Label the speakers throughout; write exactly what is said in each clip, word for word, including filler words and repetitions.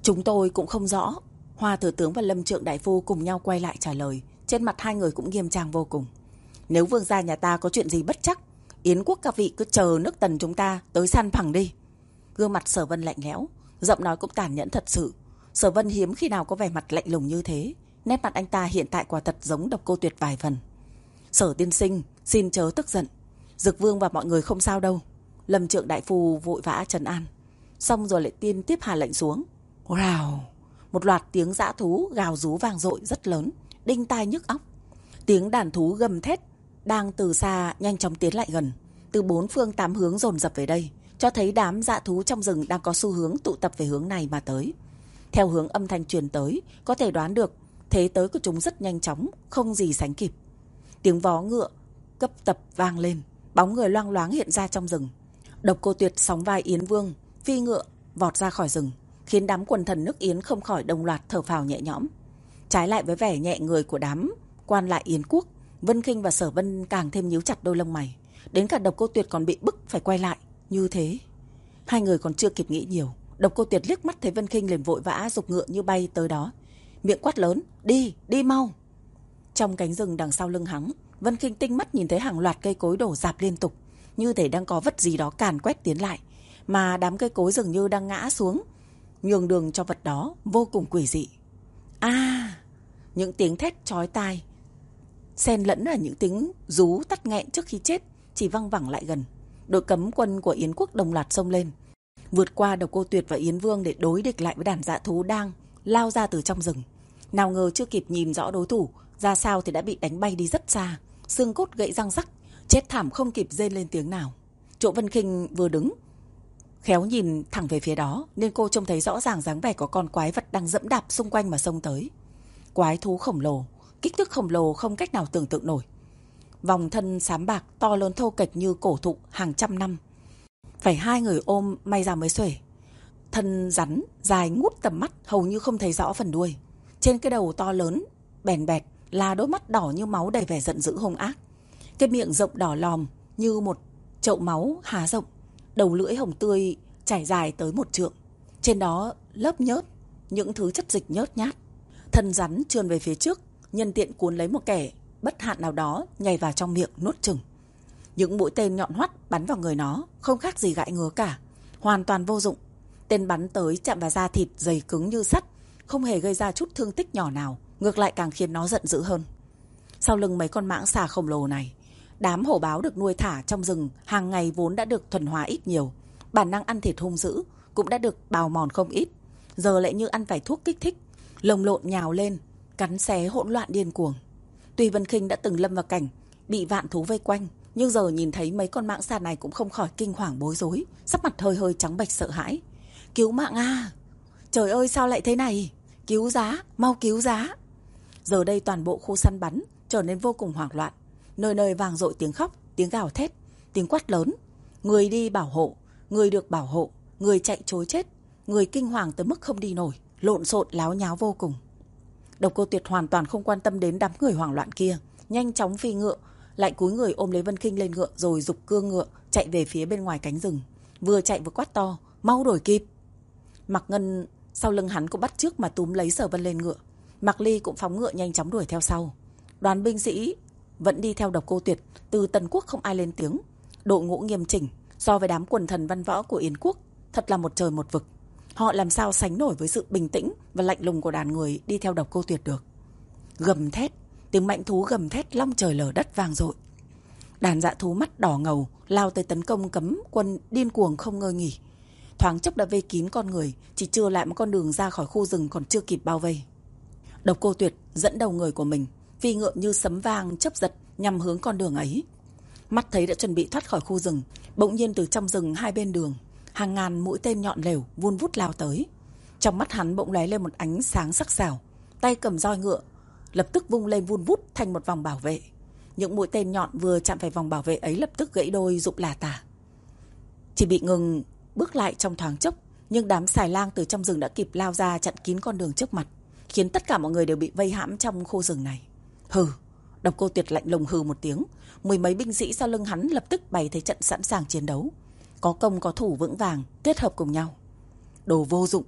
Speaker 1: Chúng tôi cũng không rõ. Hoa thừa tướng và Lâm Trượng đại phu cùng nhau quay lại trả lời. Trên mặt hai người cũng nghiêm trang vô cùng. Nếu vương gia nhà ta có chuyện gì bất chắc, Yến quốc các vị cứ chờ nước Tần chúng ta tới san phẳng đi. Gương mặt Sở Vân lạnh lẽo, giọng nói cũng tàn nhẫn thật sự. Sở Vân hiếm khi nào có vẻ mặt lạnh lùng như thế. Nét mặt anh ta hiện tại quả thật giống Độc Cô Tuyệt vài phần. Sở tiên sinh, xin chớ tức giận. Dực vương và mọi người không sao đâu. Lâm Trượng đại phu vội vã trấn an. Xong rồi lại tiên tiếp hạ lệnh xuống. Rào! Một loạt tiếng dã thú gào rú vang dội rất lớn, đinh tai nhức óc. Tiếng đàn thú gầm thét đang từ xa nhanh chóng tiến lại gần, từ bốn phương tám hướng dồn dập về đây, cho thấy đám dã thú trong rừng đang có xu hướng tụ tập về hướng này mà tới. Theo hướng âm thanh truyền tới, có thể đoán được thế tới của chúng rất nhanh chóng, không gì sánh kịp. Tiếng vó ngựa cấp tập vang lên, bóng người loang loáng hiện ra trong rừng. Độc Cô Tuyệt sóng vai Yến Vương, phi ngựa vọt ra khỏi rừng, khiến đám quần thần nước Yến không khỏi đồng loạt thở phào nhẹ nhõm. Trái lại với vẻ nhẹ người của đám quan lại Yến quốc, Vân Khinh và Sở Vân càng thêm nhíu chặt đôi lông mày. Đến cả Độc Cô Tuyệt còn bị bức phải quay lại như thế. Hai người còn chưa kịp nghĩ nhiều, Độc Cô Tuyệt liếc mắt thấy Vân Khinh liền vội vã giục ngựa như bay tới đó, miệng quát lớn: đi, đi mau! Trong cánh rừng đằng sau lưng hắn, Vân Khinh tinh mắt nhìn thấy hàng loạt cây cối đổ rạp liên tục, như thể đang có vật gì đó càn quét tiến lại, mà đám cây cối dường như đang ngã xuống, nhường đường cho vật đó, vô cùng quỷ dị. A! À, những tiếng thét chói tai xen lẫn là những tiếng rú tắt nghẹn trước khi chết chỉ văng vẳng lại gần. Đội cấm quân của Yến quốc đồng loạt xông lên, vượt qua Độc Cô Tuyệt và Yến Vương để đối địch lại với đàn dã thú đang lao ra từ trong rừng. Nào ngờ chưa kịp nhìn rõ đối thủ ra sao thì đã bị đánh bay đi rất xa, xương cốt gãy răng rắc, chết thảm không kịp rên lên tiếng nào. Chỗ Vân Khinh vừa đứng khéo nhìn thẳng về phía đó, nên cô trông thấy rõ ràng dáng vẻ có con quái vật đang dẫm đạp xung quanh mà xông tới. Quái thú khổng lồ, kích thước khổng lồ không cách nào tưởng tượng nổi. Vòng thân xám bạc to lớn thô kệch như cổ thụ hàng trăm năm, phải hai người ôm may ra mới xuể. Thân rắn dài ngút tầm mắt, hầu như không thấy rõ phần đuôi. Trên cái đầu to lớn bèn bẹt là đôi mắt đỏ như máu đầy vẻ giận dữ hung ác. Cái miệng rộng đỏ lòm như một chậu máu há rộng, đầu lưỡi hồng tươi trải dài tới một trượng. Trên đó lớp nhớt những thứ chất dịch nhớt nhát. Thân rắn trườn về phía trước, nhân tiện cuốn lấy một kẻ bất hạn nào đó, nhảy vào trong miệng nuốt chửng. Những mũi tên nhọn hoắt bắn vào người nó, không khác gì gãi ngứa cả, hoàn toàn vô dụng. Tên bắn tới chạm vào da thịt dày cứng như sắt, không hề gây ra chút thương tích nhỏ nào, ngược lại càng khiến nó giận dữ hơn. Sau lưng mấy con mãng xà khổng lồ này, đám hổ báo được nuôi thả trong rừng hàng ngày vốn đã được thuần hóa ít nhiều, bản năng ăn thịt hung dữ cũng đã được bào mòn không ít. Giờ lại như ăn phải thuốc kích thích, lồng lộn nhào lên, cắn xé hỗn loạn điên cuồng. Tuy Vân Khinh đã từng lâm vào cảnh bị vạn thú vây quanh, nhưng giờ nhìn thấy mấy con mãng xà này cũng không khỏi kinh hoàng bối rối, sắc mặt hơi hơi trắng bệch sợ hãi. Cứu mạng à! Trời ơi sao lại thế này? Cứu giá, mau cứu giá! Giờ đây toàn bộ khu săn bắn trở nên vô cùng hoảng loạn, nơi nơi vang dội tiếng khóc, tiếng gào thét, tiếng quát lớn. Người đi bảo hộ, người được bảo hộ, người chạy trối chết, người kinh hoàng tới mức không đi nổi, lộn xộn láo nháo vô cùng. Độc Cô Tuyệt hoàn toàn không quan tâm đến đám người hoảng loạn kia, nhanh chóng phi ngựa, lại cúi người ôm lấy Vân Khinh lên ngựa rồi giục cương ngựa chạy về phía bên ngoài cánh rừng. Vừa chạy vừa quát to: mau đuổi kịp! Mạc Ngân sau lưng hắn cũng bắt chước mà túm lấy Sở Vân lên ngựa. Mạc Ly cũng phóng ngựa nhanh chóng đuổi theo sau. Đoàn binh sĩ vẫn đi theo Độc Cô Tuyệt, từ Tần quốc không ai lên tiếng. Đội ngũ nghiêm chỉnh, so với đám quần thần văn võ của Yến quốc thật là một trời một vực. Họ làm sao sánh nổi với sự bình tĩnh và lạnh lùng của đàn người đi theo Độc Cô Tuyệt được. Gầm thét, tiếng mạnh thú gầm thét long trời lở đất vang dội. Đàn dã thú mắt đỏ ngầu lao tới tấn công cấm quân điên cuồng không ngơi nghỉ. Thoáng chốc đã vây kín con người, chỉ trừ lại một con đường ra khỏi khu rừng còn chưa kịp bao vây. Độc Cô Tuyệt dẫn đầu người của mình phi ngựa như sấm vang chớp giật nhằm hướng con đường ấy. Mắt thấy đã chuẩn bị thoát khỏi khu rừng, bỗng nhiên từ trong rừng hai bên đường hàng ngàn mũi tên nhọn lều vun vút lao tới. Trong mắt hắn bỗng lóe lên một ánh sáng sắc sảo, tay cầm roi ngựa lập tức vung lên vun vút thành một vòng bảo vệ. Những mũi tên nhọn vừa chạm phải vòng bảo vệ ấy lập tức gãy đôi rụng là tả. Chỉ bị ngừng bước lại trong thoáng chốc, nhưng đám xài lang từ trong rừng đã kịp lao ra chặn kín con đường trước mặt, khiến tất cả mọi người đều bị vây hãm trong khu rừng này. Hừ! Độc Cô Tuyệt lạnh lùng hừ một tiếng, mười mấy binh sĩ sau lưng hắn lập tức bày thế trận sẵn sàng chiến đấu, có công có thủ vững vàng kết hợp cùng nhau. Đồ vô dụng!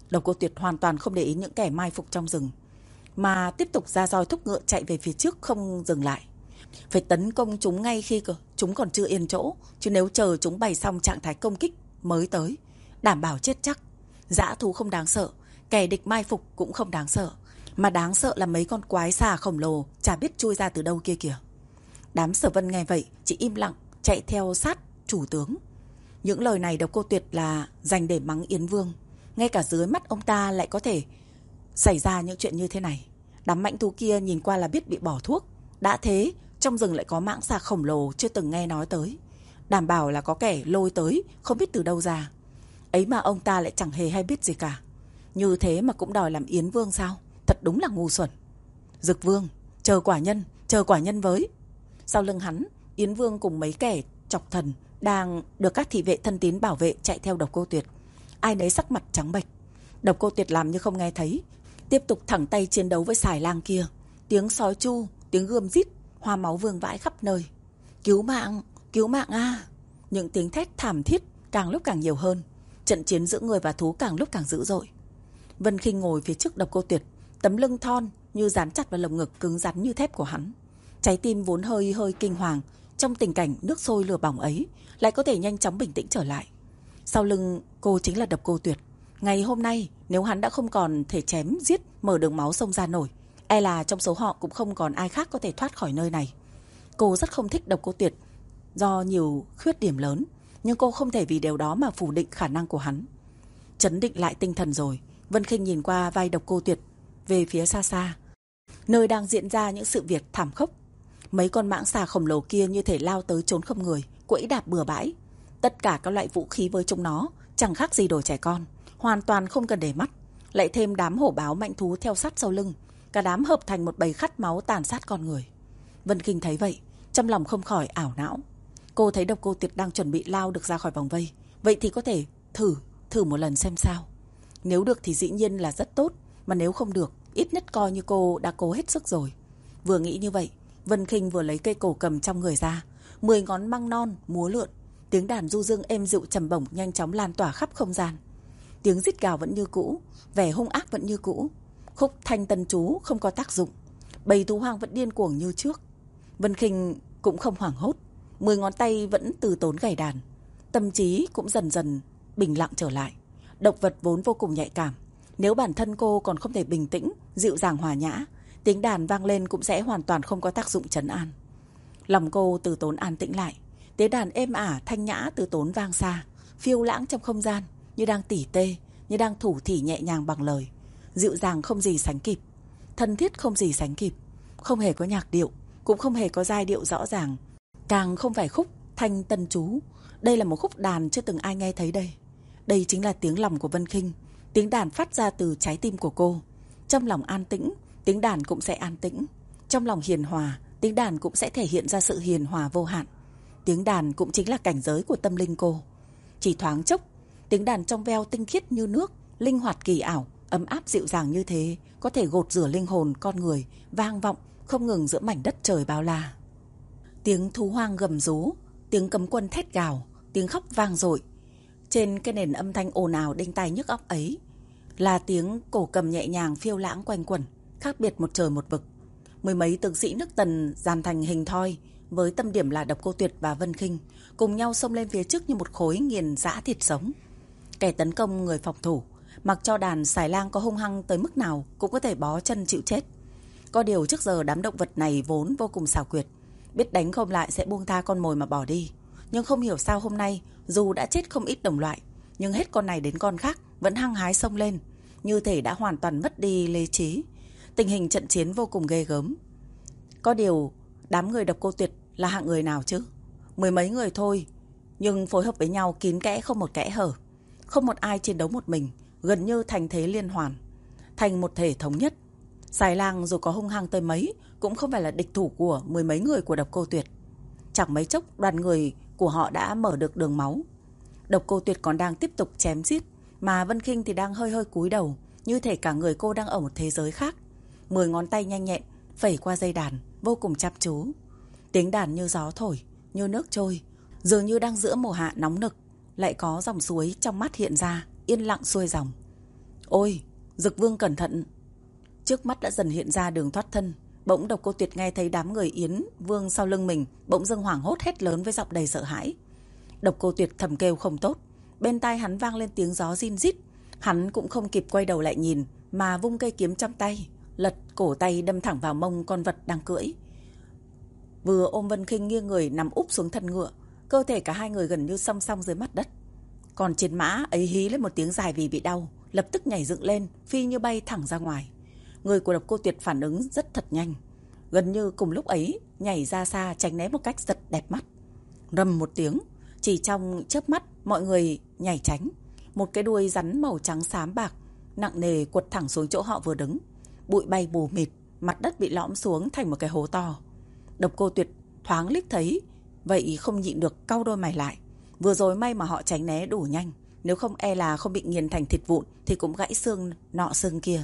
Speaker 1: Độc Cô Tuyệt hoàn toàn không để ý những kẻ mai phục trong rừng, mà tiếp tục ra roi thúc ngựa chạy về phía trước không dừng lại. Phải tấn công chúng ngay khi chúng còn chưa yên chỗ, chứ nếu chờ chúng bày xong trạng thái công kích mới tới, đảm bảo chết chắc. Dã thú không đáng sợ, kẻ địch mai phục cũng không đáng sợ, mà đáng sợ là mấy con quái xà khổng lồ chả biết chui ra từ đâu kia kìa. Đám Sở Vân nghe vậy chỉ im lặng chạy theo sát chủ tướng. Những lời này Độc Cô Tuyệt là dành để mắng Yến Vương. Ngay cả dưới mắt ông ta lại có thể xảy ra những chuyện như thế này. Đám mãnh thú kia nhìn qua là biết bị bỏ thuốc. Đã thế, trong rừng lại có mãng xà khổng lồ chưa từng nghe nói tới. Đảm bảo là có kẻ lôi tới, không biết từ đâu ra. Ấy mà ông ta lại chẳng hề hay biết gì cả. Như thế mà cũng đòi làm Yến Vương sao? Thật đúng là ngu xuẩn. Dực Vương, chờ quả nhân, chờ quả nhân với. Sau lưng hắn, Yến Vương cùng mấy kẻ chọc thần đang được các thị vệ thân tín bảo vệ chạy theo Độc Cô Tuyệt. Ai nấy sắc mặt trắng bệch. Độc Cô Tuyệt làm như không nghe thấy, tiếp tục thẳng tay chiến đấu với xài lang kia. Tiếng sói chu, tiếng gươm rít, hoa máu vương vãi khắp nơi. Cứu mạng, cứu mạng a! Những tiếng thét thảm thiết càng lúc càng nhiều hơn. Trận chiến giữa người và thú càng lúc càng dữ dội. Vân Khinh ngồi phía trước Độc Cô Tuyệt, tấm lưng thon như dán chặt vào lồng ngực cứng rắn như thép của hắn. Trái tim vốn hơi hơi kinh hoàng, trong tình cảnh nước sôi lửa bỏng ấy lại có thể nhanh chóng bình tĩnh trở lại. Sau lưng cô chính là Độc Cô Tuyệt. Ngày hôm nay nếu hắn đã không còn thể chém giết mở đường máu xông ra nổi, e là trong số họ cũng không còn ai khác có thể thoát khỏi nơi này. Cô rất không thích Độc Cô Tuyệt do nhiều khuyết điểm lớn, nhưng cô không thể vì điều đó mà phủ định khả năng của hắn. Trấn định lại tinh thần rồi, Vân Khinh nhìn qua vai Độc Cô Tuyệt về phía xa xa, nơi đang diễn ra những sự việc thảm khốc. Mấy con mãng xà khổng lồ kia như thể lao tới trốn không người, quẫy đạp bừa bãi. Tất cả các loại vũ khí với chúng nó chẳng khác gì đồ trẻ con, hoàn toàn không cần để mắt. Lại thêm đám hổ báo mạnh thú theo sát sau lưng, cả đám hợp thành một bầy khát máu tàn sát con người. Vân Khinh thấy vậy, trong lòng không khỏi ảo não. Cô thấy Độc Cô Tuyệt đang chuẩn bị lao được ra khỏi vòng vây, vậy thì có thể thử, thử một lần xem sao. Nếu được thì dĩ nhiên là rất tốt, mà nếu không được, ít nhất coi như cô đã cố hết sức rồi. Vừa nghĩ như vậy, Vân Khinh vừa lấy cây cổ cầm trong người ra, mười ngón măng non múa lượn, tiếng đàn du dương êm dịu trầm bổng nhanh chóng lan tỏa khắp không gian. Tiếng rít gào vẫn như cũ, vẻ hung ác vẫn như cũ, khúc thanh tân chú không có tác dụng, bầy thú hoang vẫn điên cuồng như trước. Vân Khinh cũng không hoảng hốt, mười ngón tay vẫn từ tốn gảy đàn, tâm trí cũng dần dần bình lặng trở lại. Động vật vốn vô cùng nhạy cảm, nếu bản thân cô còn không thể bình tĩnh, dịu dàng hòa nhã, tiếng đàn vang lên cũng sẽ hoàn toàn không có tác dụng trấn an. Lòng cô từ tốn an tĩnh lại, tiếng đàn êm ả thanh nhã từ tốn vang xa, phiêu lãng trong không gian, như đang tỉ tê, như đang thủ thỉ nhẹ nhàng bằng lời, dịu dàng không gì sánh kịp, thân thiết không gì sánh kịp, không hề có nhạc điệu, cũng không hề có giai điệu rõ ràng, càng không phải khúc thanh tân chú. Đây là một khúc đàn chưa từng ai nghe thấy đây. Đây chính là tiếng lòng của Vân Khinh, tiếng đàn phát ra từ trái tim của cô. Trong lòng an tĩnh, tiếng đàn cũng sẽ an tĩnh. Trong lòng hiền hòa, tiếng đàn cũng sẽ thể hiện ra sự hiền hòa vô hạn. Tiếng đàn cũng chính là cảnh giới của tâm linh cô. Chỉ thoáng chốc, tiếng đàn trong veo tinh khiết như nước, linh hoạt kỳ ảo, ấm áp dịu dàng như thế, có thể gột rửa linh hồn con người, vang vọng không ngừng giữa mảnh đất trời bao la. Tiếng thú hoang gầm rú, tiếng cấm quân thét gào, tiếng khóc vang dội. Trên cái nền âm thanh ồn ào đinh tai nhức óc ấy là tiếng cổ cầm nhẹ nhàng phiêu lãng quanh quẩn, khác biệt một trời một vực. Mười mấy tướng sĩ nước Tần dàn thành hình thoi, với tâm điểm là Độc Cô Tuyệt và Vân Khinh, cùng nhau xông lên phía trước như một khối nghiền giã thịt sống. Kẻ tấn công người phòng thủ, mặc cho đàn xài lang có hung hăng tới mức nào cũng có thể bó chân chịu chết. Có điều trước giờ đám động vật này vốn vô cùng xảo quyệt, biết đánh không lại sẽ buông tha con mồi mà bỏ đi. Nhưng không hiểu sao hôm nay, dù đã chết không ít đồng loại, nhưng hết con này đến con khác vẫn hăng hái xông lên, như thể đã hoàn toàn mất đi lý trí. Tình hình trận chiến vô cùng ghê gớm. Có điều đám người Độc Cô Tuyệt là hạng người nào chứ? Mười mấy người thôi, nhưng phối hợp với nhau kín kẽ không một kẽ hở. Không một ai chiến đấu một mình, gần như thành thế liên hoàn, thành một thể thống nhất. Xài lang dù có hung hăng tới mấy cũng không phải là địch thủ của mười mấy người của Độc Cô Tuyệt. Chẳng mấy chốc đoàn người của họ đã mở được đường máu. Độc Cô Tuyệt còn đang tiếp tục chém giết, mà Vân Khinh thì đang hơi hơi cúi đầu, như thể cả người cô đang ở một thế giới khác. Mười ngón tay nhanh nhẹn phẩy qua dây đàn, vô cùng chăm chú. Tiếng đàn như gió thổi, như nước trôi, dường như đang giữa mùa hạ nóng nực, lại có dòng suối trong mắt hiện ra, yên lặng xuôi dòng. Ôi, Dực Vương cẩn thận. Trước mắt đã dần hiện ra đường thoát thân. Bỗng Độc Cô Tuyệt nghe thấy đám người Yến Vương sau lưng mình bỗng dưng hoảng hốt hét lớn với giọng đầy sợ hãi. Độc Cô Tuyệt thầm kêu không tốt. Bên tai hắn vang lên tiếng gió rin rít. Hắn cũng không kịp quay đầu lại nhìn, mà vung cây kiếm trong tay, lật cổ tay đâm thẳng vào mông con vật đang cưỡi. Vừa ôm Vân Khinh nghiêng người nằm úp xuống thân ngựa, cơ thể cả hai người gần như song song dưới mặt đất. Còn trên mã ấy hí lên một tiếng dài vì bị đau, lập tức nhảy dựng lên, phi như bay thẳng ra ngoài. Người của Độc Cô Tuyệt phản ứng rất thật nhanh, gần như cùng lúc ấy nhảy ra xa tránh né một cách rất đẹp mắt. Rầm một tiếng, chỉ trong chớp mắt mọi người nhảy tránh. Một cái đuôi rắn màu trắng xám bạc nặng nề quật thẳng xuống chỗ họ vừa đứng. Bụi bay mù mịt, mặt đất bị lõm xuống thành một cái hố to. Độc Cô Tuyệt thoáng liếc thấy, vậy không nhịn được cau đôi mày lại. Vừa rồi may mà họ tránh né đủ nhanh, nếu không e là không bị nghiền thành thịt vụn thì cũng gãy xương nọ xương kia.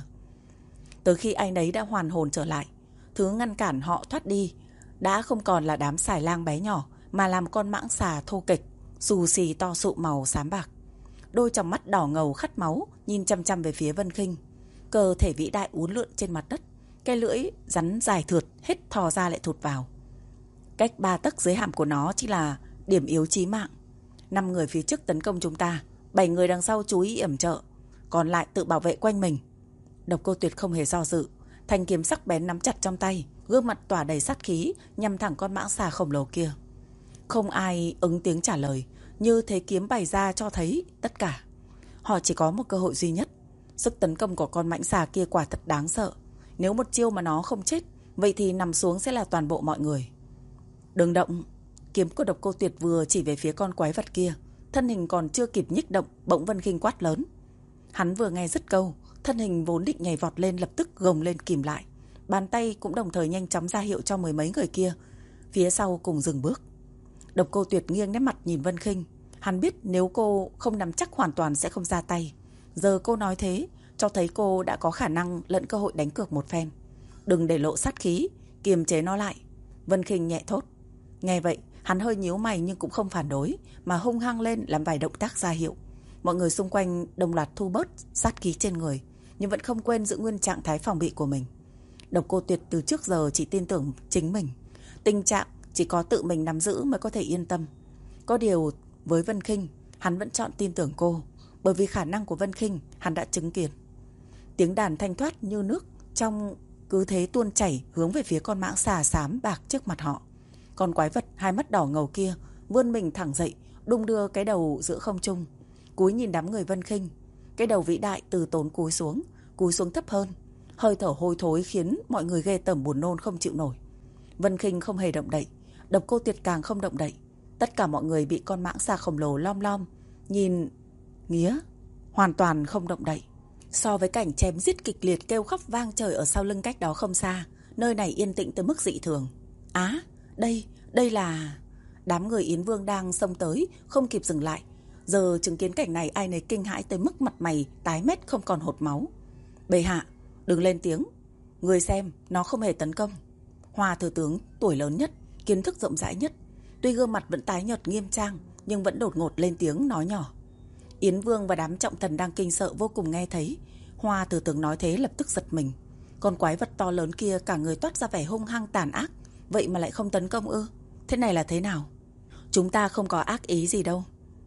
Speaker 1: Tới khi anh ấy đã hoàn hồn trở lại, thứ ngăn cản họ thoát đi đã không còn là đám xài lang bé nhỏ, mà là một con mãng xà thô kệch, xù xì to sụ màu xám bạc. Đôi tròng mắt đỏ ngầu khát máu nhìn chăm chăm về phía Vân Khinh. Cơ thể vĩ đại uốn lượn trên mặt đất, cái lưỡi rắn dài thượt hết thò ra lại thụt vào. Cách ba tấc dưới hàm của nó chỉ là điểm yếu chí mạng. Năm người phía trước tấn công chúng ta, bảy người đằng sau chú ý yểm trợ, còn lại tự bảo vệ quanh mình. Độc Cô Tuyệt không hề do dự, thanh kiếm sắc bén nắm chặt trong tay, gương mặt tỏa đầy sát khí nhằm thẳng con mãng xà khổng lồ kia. Không ai ứng tiếng trả lời, như thế kiếm bày ra cho thấy tất cả. Họ chỉ có một cơ hội duy nhất. Sức tấn công của con mãng xà kia quả thật đáng sợ. Nếu một chiêu mà nó không chết, vậy thì nằm xuống sẽ là toàn bộ mọi người. Đừng động. Kiếm của Độc Cô Tuyệt vừa chỉ về phía con quái vật kia, thân hình còn chưa kịp nhích động, bỗng Vân Khinh quát lớn. Hắn vừa nghe dứt câu, thân hình vốn định nhảy vọt lên lập tức gồng lên kìm lại. Bàn tay cũng đồng thời nhanh chóng ra hiệu cho mười mấy người kia phía sau cùng dừng bước. Độc Cô Tuyệt nghiêng nét mặt nhìn Vân Khinh. Hắn biết nếu cô không nắm chắc hoàn toàn sẽ không ra tay. Giờ cô nói thế, cho thấy cô đã có khả năng lẫn cơ hội đánh cược một phen. Đừng để lộ sát khí, kiềm chế nó lại. Vân Khinh nhẹ thốt. Nghe vậy, hắn hơi nhíu mày nhưng cũng không phản đối, mà hung hăng lên làm vài động tác ra hiệu. Mọi người xung quanh đồng loạt thu bớt sát khí trên người, nhưng vẫn không quên giữ nguyên trạng thái phòng bị của mình. Độc Cô Tuyệt từ trước giờ chỉ tin tưởng chính mình. Tình trạng chỉ có tự mình nắm giữ mới có thể yên tâm. Có điều với Vân Khinh, hắn vẫn chọn tin tưởng cô, bởi vì khả năng của Vân Khinh hắn đã chứng kiến. Tiếng đàn thanh thoát như nước trong cứ thế tuôn chảy hướng về phía con mãng xà xám bạc trước mặt họ. Con quái vật hai mắt đỏ ngầu kia vươn mình thẳng dậy, đung đưa cái đầu giữa không trung, cúi nhìn đám người Vân Khinh. Cái đầu vĩ đại từ tốn cúi xuống, cúi xuống thấp hơn. Hơi thở hôi thối khiến mọi người ghê tởm buồn nôn không chịu nổi. Vân Khinh không hề động đậy, Độc Cô Tuyệt càng không động đậy. Tất cả mọi người bị con mãng xà khổng lồ lom lom nhìn nghía, hoàn toàn không động đậy. So với cảnh chém giết kịch liệt kêu khóc vang trời ở sau lưng cách đó không xa, nơi này yên tĩnh tới mức dị thường. Á, đây, đây là... Đám người Yến Vương đang xông tới, không kịp dừng lại. Giờ chứng kiến cảnh này ai nấy kinh hãi tới mức mặt mày tái mét không còn hột máu. Bệ hạ, đừng lên tiếng. Người xem, nó không hề tấn công. Hoa thừa tướng tuổi lớn nhất, kiến thức rộng rãi nhất, tuy gương mặt vẫn tái nhợt nghiêm trang, nhưng vẫn đột ngột lên tiếng nói nhỏ. Yến Vương và đám trọng thần đang kinh sợ vô cùng nghe thấy Hoa thừa tướng nói thế lập tức giật mình. Con quái vật to lớn kia cả người toát ra vẻ hung hăng tàn ác, vậy mà lại không tấn công ư? Thế này là thế nào? Chúng ta không có ác ý gì đâu.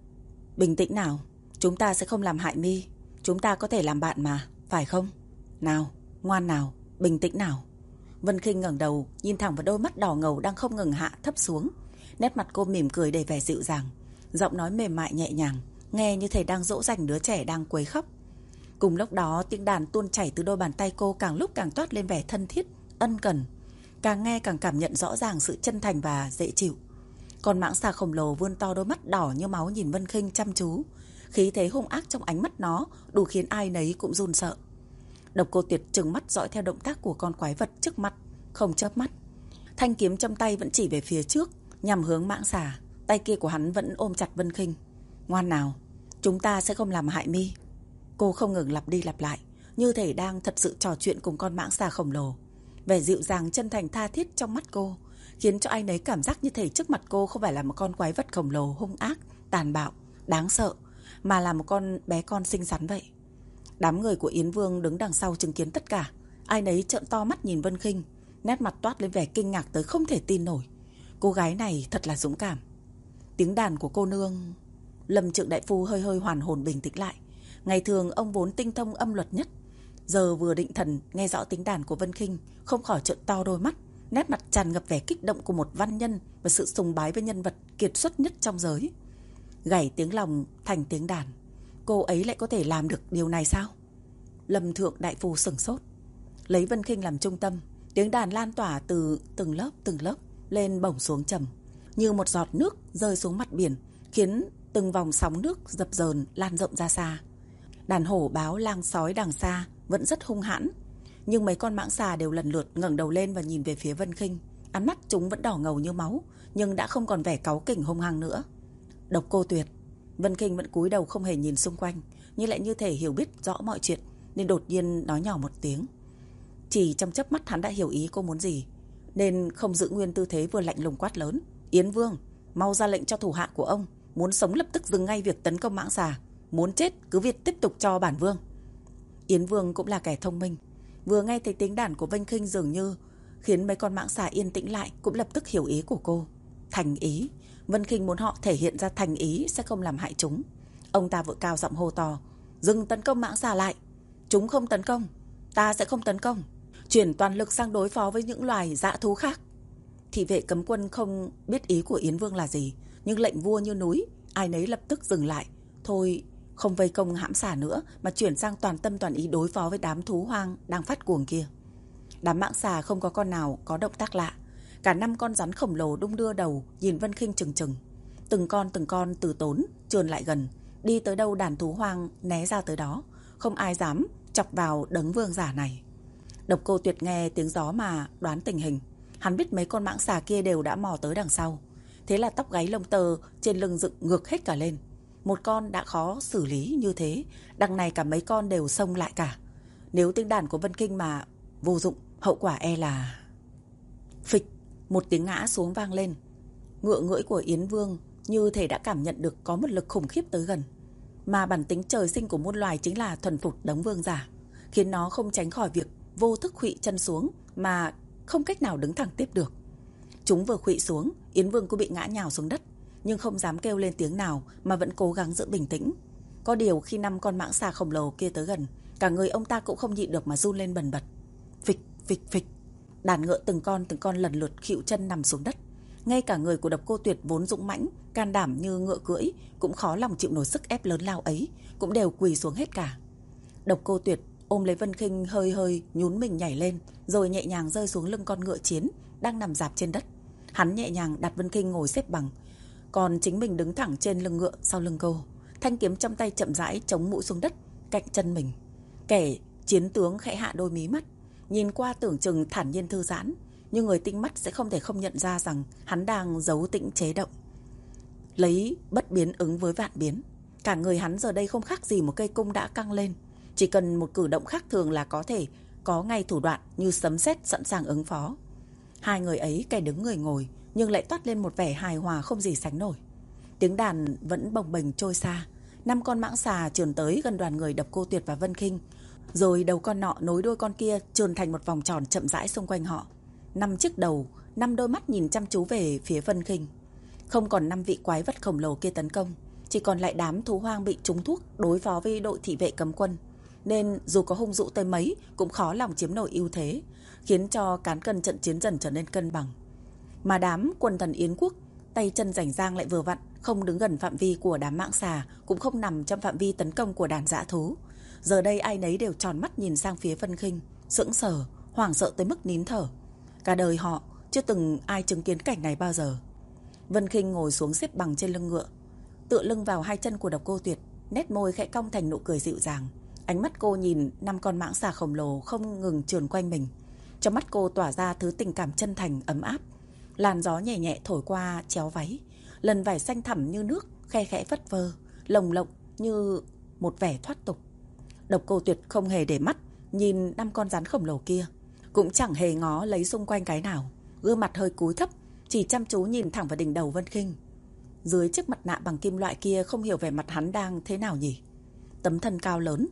Speaker 1: Bình tĩnh nào, chúng ta sẽ không làm hại mi. Chúng ta có thể làm bạn mà, phải không? Nào, ngoan nào, bình tĩnh nào. Vân Khinh ngẩng đầu, nhìn thẳng vào đôi mắt đỏ ngầu đang không ngừng hạ thấp xuống. Nét mặt cô mỉm cười đầy vẻ dịu dàng, giọng nói mềm mại nhẹ nhàng, nghe như thể đang dỗ dành đứa trẻ đang quấy khóc. Cùng lúc đó, tiếng đàn tuôn chảy từ đôi bàn tay cô càng lúc càng toát lên vẻ thân thiết, ân cần. Càng nghe càng cảm nhận rõ ràng sự chân thành và dễ chịu. Con mãng xà khổng lồ vươn to đôi mắt đỏ như máu nhìn Vân Khinh chăm chú. Khí thế hung ác trong ánh mắt nó đủ khiến ai nấy cũng run sợ. Độc Cô Tuyệt trừng mắt dõi theo động tác của con quái vật trước mặt, không chớp mắt. Thanh kiếm trong tay vẫn chỉ về phía trước, nhằm hướng mãng xà. Tay kia của hắn vẫn ôm chặt Vân Khinh. Ngoan nào, chúng ta sẽ không làm hại mi. Cô không ngừng lặp đi lặp lại, như thể đang thật sự trò chuyện cùng con mãng xà khổng lồ. Vẻ dịu dàng chân thành tha thiết trong mắt cô khiến cho ai nấy cảm giác như thể trước mặt cô không phải là một con quái vật khổng lồ hung ác, tàn bạo, đáng sợ, mà là một con bé con xinh xắn vậy. Đám người của Yến Vương đứng đằng sau chứng kiến tất cả. Ai nấy trợn to mắt nhìn Vân Khinh, nét mặt toát lên vẻ kinh ngạc tới không thể tin nổi. Cô gái này thật là dũng cảm. Tiếng đàn của cô nương... Lâm Trượng đại phu hơi hơi hoàn hồn bình tĩnh lại. Ngày thường ông vốn tinh thông âm luật nhất, giờ vừa định thần nghe rõ tiếng đàn của Vân Khinh, không khỏi trợn to đôi mắt, nét mặt tràn ngập vẻ kích động của một văn nhân và sự sùng bái với nhân vật kiệt xuất nhất trong giới. Gảy tiếng lòng thành tiếng đàn, cô ấy lại có thể làm được điều này sao? Lâm Thượng đại phu sửng sốt. Lấy Vân Khinh làm trung tâm, tiếng đàn lan tỏa từ từng lớp từng lớp lên bổng xuống trầm, như một giọt nước rơi xuống mặt biển, khiến từng vòng sóng nước dập dờn lan rộng ra xa. Đàn hổ báo lang sói đằng xa vẫn rất hung hãn, nhưng mấy con mãng xà đều lần lượt ngẩng đầu lên và nhìn về phía Vân Khinh. Ánh mắt chúng vẫn đỏ ngầu như máu, nhưng đã không còn vẻ cáu kỉnh hung hăng nữa. Độc Cô Tuyệt. Vân Khinh vẫn cúi đầu không hề nhìn xung quanh, nhưng lại như thể hiểu biết rõ mọi chuyện, nên đột nhiên nói nhỏ một tiếng. Chỉ trong chớp mắt hắn đã hiểu ý cô muốn gì, nên không giữ nguyên tư thế, vừa lạnh lùng quát lớn: Yến Vương, mau ra lệnh cho thủ hạ của ông, muốn sống lập tức dừng ngay việc tấn công mãng xà, muốn chết cứ việc tiếp tục cho bản vương. Yến Vương cũng là kẻ thông minh, vừa nghe thấy tiếng đàn của Vân Khinh dường như khiến mấy con mãng xà yên tĩnh lại, cũng lập tức hiểu ý của cô. Thành ý. Vân Khinh muốn họ thể hiện ra thành ý sẽ không làm hại chúng. Ông ta vội cao giọng hô to: dừng tấn công mãng xà lại. Chúng không tấn công, ta sẽ không tấn công. Chuyển toàn lực sang đối phó với những loài dã thú khác. Thị vệ cấm quân không biết ý của Yến Vương là gì, nhưng lệnh vua như núi, ai nấy lập tức dừng lại. Thôi, không vây công hãm xà nữa, mà chuyển sang toàn tâm toàn ý đối phó với đám thú hoang đang phát cuồng kia. Đám mãng xà không có con nào có động tác lạ. Cả năm con rắn khổng lồ đung đưa đầu nhìn Vân Khinh chừng chừng. Từng con từng con từ tốn trườn lại gần, đi tới đâu đàn thú hoang né ra tới đó, không ai dám chọc vào đấng vương giả này. Độc Cô Tuyệt nghe tiếng gió mà đoán tình hình. Hắn biết mấy con mãng xà kia đều đã mò tới đằng sau, thế là tóc gáy lông tơ trên lưng dựng ngược hết cả lên. Một con đã khó xử lý như thế, đằng này cả mấy con đều xông lại cả. Nếu tiếng đàn của Vân Khinh mà vô dụng, hậu quả e là... Phịch, một tiếng ngã xuống vang lên. Ngựa ngưỡi của Yến Vương như thể đã cảm nhận được có một lực khủng khiếp tới gần. Mà bản tính trời sinh của muôn loài chính là thuần phục đấng vương giả, khiến nó không tránh khỏi việc vô thức khuỵu chân xuống mà không cách nào đứng thẳng tiếp được. Chúng vừa khuỵu xuống, Yến Vương cũng bị ngã nhào xuống đất, nhưng không dám kêu lên tiếng nào mà vẫn cố gắng giữ bình tĩnh. Có điều khi năm con mãng xà khổng lồ kia tới gần, cả người ông ta cũng không nhịn được mà run lên bần bật. Phịch, phịch, phịch. Đàn ngựa từng con từng con lần lượt khuỵu chân nằm xuống đất. Ngay cả người của Độc Cô Tuyệt vốn dũng mãnh, can đảm như ngựa cưỡi, cũng khó lòng chịu nổi sức ép lớn lao ấy, cũng đều quỳ xuống hết cả. Độc Cô Tuyệt ôm lấy Vân Khinh, hơi hơi nhún mình nhảy lên, rồi nhẹ nhàng rơi xuống lưng con ngựa chiến đang nằm rạp trên đất. Hắn nhẹ nhàng đặt Vân Khinh ngồi xếp bằng, còn chính mình đứng thẳng trên lưng ngựa sau lưng cô. Thanh kiếm trong tay chậm rãi chống mũi xuống đất cạnh chân mình. Kẻ chiến tướng khẽ hạ đôi mí mắt, nhìn qua tưởng chừng thản nhiên thư giãn, nhưng người tinh mắt sẽ không thể không nhận ra rằng hắn đang giấu tĩnh chế động, lấy bất biến ứng với vạn biến. Cả người hắn giờ đây không khác gì một cây cung đã căng lên, chỉ cần một cử động khác thường là có thể có ngay thủ đoạn như sấm sét sẵn sàng ứng phó. Hai người ấy kẻ đứng người ngồi, nhưng lại toát lên một vẻ hài hòa không gì sánh nổi. Tiếng đàn vẫn bồng bềnh trôi xa. Năm con mãng xà trườn tới gần đoàn người Độc Cô Tuyệt và Vân Khinh, rồi đầu con nọ nối đuôi con kia trườn thành một vòng tròn chậm rãi xung quanh họ. Năm chiếc đầu, năm đôi mắt nhìn chăm chú về phía Vân Khinh. Không còn năm vị quái vật khổng lồ kia tấn công, chỉ còn lại đám thú hoang bị trúng thuốc đối phó với đội thị vệ cấm quân, nên dù có hung dữ tới mấy cũng khó lòng chiếm nổi ưu thế, khiến cho cán cân trận chiến dần trở nên cân bằng. Mà đám quân thần Yến quốc tay chân rảnh rang lại vừa vặn, không đứng gần phạm vi của đám mãng xà, cũng không nằm trong phạm vi tấn công của đàn dã thú. Giờ đây ai nấy đều tròn mắt nhìn sang phía Vân Khinh, sững sờ, hoảng sợ tới mức nín thở. Cả đời họ chưa từng ai chứng kiến cảnh này bao giờ. Vân Khinh ngồi xuống xếp bằng trên lưng ngựa, tựa lưng vào hai chân của Độc Cô Tuyệt, nét môi khẽ cong thành nụ cười dịu dàng. Ánh mắt cô nhìn năm con mãng xà khổng lồ không ngừng trườn quanh mình. Trong mắt cô tỏa ra thứ tình cảm chân thành ấm áp. Làn gió nhẹ nhẹ thổi qua chéo váy, lần vải xanh thẳm như nước khe khẽ phất phơ, lồng lộng như một vẻ thoát tục. Độc Cô Tuyệt không hề để mắt nhìn năm con rắn khổng lồ kia, cũng chẳng hề ngó lấy xung quanh cái nào, gương mặt hơi cúi thấp, chỉ chăm chú nhìn thẳng vào đỉnh đầu Vân Khinh. Dưới chiếc mặt nạ bằng kim loại kia không hiểu vẻ mặt hắn đang thế nào nhỉ. Tấm thân cao lớn,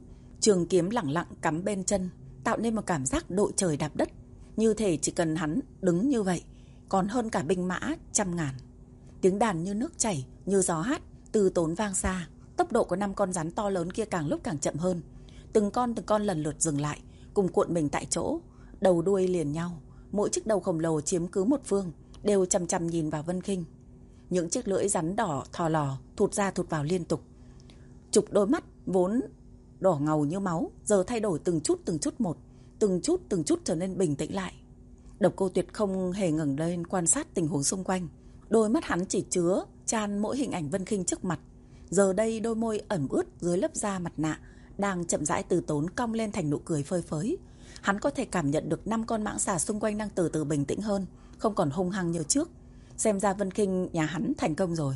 Speaker 1: Trường kiếm lẳng lặng cắm bên chân, tạo nên một cảm giác đội trời đạp đất. Như thể chỉ cần hắn đứng như vậy, còn hơn cả binh mã trăm ngàn. Tiếng đàn như nước chảy, như gió hát, từ tốn vang xa. Tốc độ của năm con rắn to lớn kia càng lúc càng chậm hơn. Từng con từng con lần lượt dừng lại, cùng cuộn mình tại chỗ, đầu đuôi liền nhau. Mỗi chiếc đầu khổng lồ chiếm cứ một phương, đều chằm chằm nhìn vào Vân Khinh. Những chiếc lưỡi rắn đỏ thò lò, thụt ra thụt vào liên tục. Chục đôi mắt vốn đỏ ngầu như máu, giờ thay đổi từng chút từng chút một, từng chút từng chút trở nên bình tĩnh lại. Độc Cô Tuyệt không hề ngẩng lên quan sát tình huống xung quanh. Đôi mắt hắn chỉ chứa chan mỗi hình ảnh Vân Khinh trước mặt. Giờ đây đôi môi ẩm ướt dưới lớp da mặt nạ đang chậm rãi từ tốn cong lên thành nụ cười phơi phới. Hắn có thể cảm nhận được năm con mãng xà xung quanh đang từ từ bình tĩnh hơn, không còn hung hăng như trước. Xem ra Vân Khinh nhà hắn thành công rồi.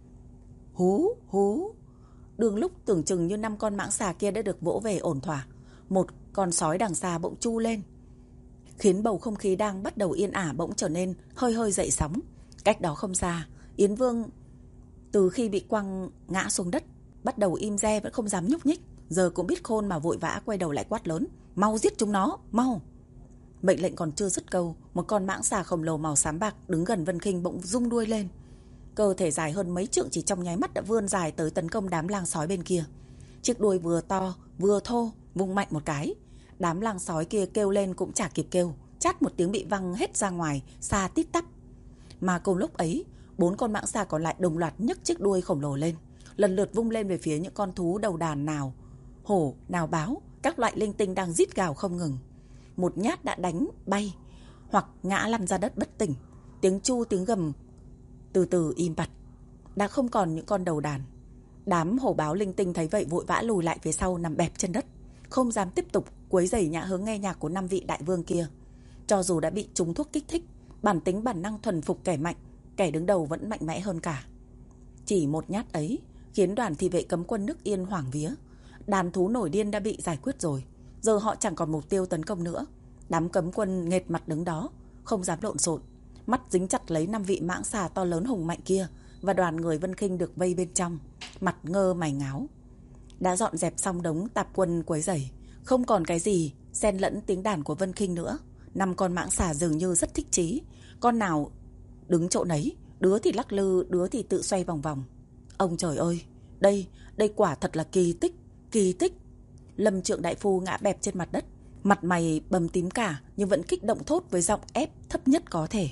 Speaker 1: Hú hú. Đường lúc tưởng chừng như năm con mãng xà kia đã được vỗ về ổn thỏa, một con sói đằng xa bỗng chu lên, khiến bầu không khí đang bắt đầu yên ả bỗng trở nên hơi hơi dậy sóng. Cách đó không xa, Yến Vương từ khi bị quăng ngã xuống đất, bắt đầu im re vẫn không dám nhúc nhích. Giờ cũng biết khôn mà vội vã quay đầu lại quát lớn: mau giết chúng nó, mau! Mệnh lệnh còn chưa dứt câu, một con mãng xà khổng lồ màu xám bạc đứng gần Vân Khinh bỗng rung đuôi lên. Cơ thể dài hơn mấy trượng chỉ trong nháy mắt đã vươn dài tới tấn công đám lang sói bên kia. Chiếc đuôi vừa to vừa thô, vung mạnh một cái. Đám lang sói kia kêu lên cũng chả kịp kêu, chát một tiếng bị văng hết ra ngoài, xa tít tắp. Mà cùng lúc ấy, bốn con mãng xà còn lại đồng loạt nhấc chiếc đuôi khổng lồ lên, lần lượt vung lên về phía những con thú đầu đàn nào hổ, nào báo, các loại linh tinh đang rít gào không ngừng. Một nhát đã đánh bay hoặc ngã lăn ra đất bất tỉnh. Tiếng chu tiếng gầm từ từ im bặt, đã không còn những con đầu đàn. Đám hổ báo linh tinh thấy vậy vội vã lùi lại phía sau, nằm bẹp trên đất, không dám tiếp tục quấy rầy nhã hứng nghe nhạc của năm vị đại vương kia. Cho dù đã bị trúng thuốc kích thích, bản tính bản năng thuần phục kẻ mạnh, kẻ đứng đầu vẫn mạnh mẽ hơn cả. Chỉ một nhát ấy khiến đoàn thị vệ cấm quân nước Yên hoảng vía. Đàn thú nổi điên đã bị giải quyết rồi, giờ họ chẳng còn mục tiêu tấn công nữa. Đám cấm quân nghệt mặt đứng đó, không dám lộn xộn, mắt dính chặt lấy năm vị mãng xà to lớn hùng mạnh kia và đoàn người Vân Khinh được vây bên trong, mặt ngơ mày ngáo. Đã dọn dẹp xong đống tạp quân quấy rầy, không còn cái gì xen lẫn tiếng đàn của Vân Khinh nữa. Năm con mãng xà dường như rất thích chí, con nào đứng chỗ nấy, đứa thì lắc lư, đứa thì tự xoay vòng vòng. Ông trời ơi, đây, đây quả thật là kỳ tích, kỳ tích. Lâm Trượng đại phu ngã bẹp trên mặt đất, mặt mày bầm tím cả nhưng vẫn kích động thốt với giọng ép thấp nhất có thể.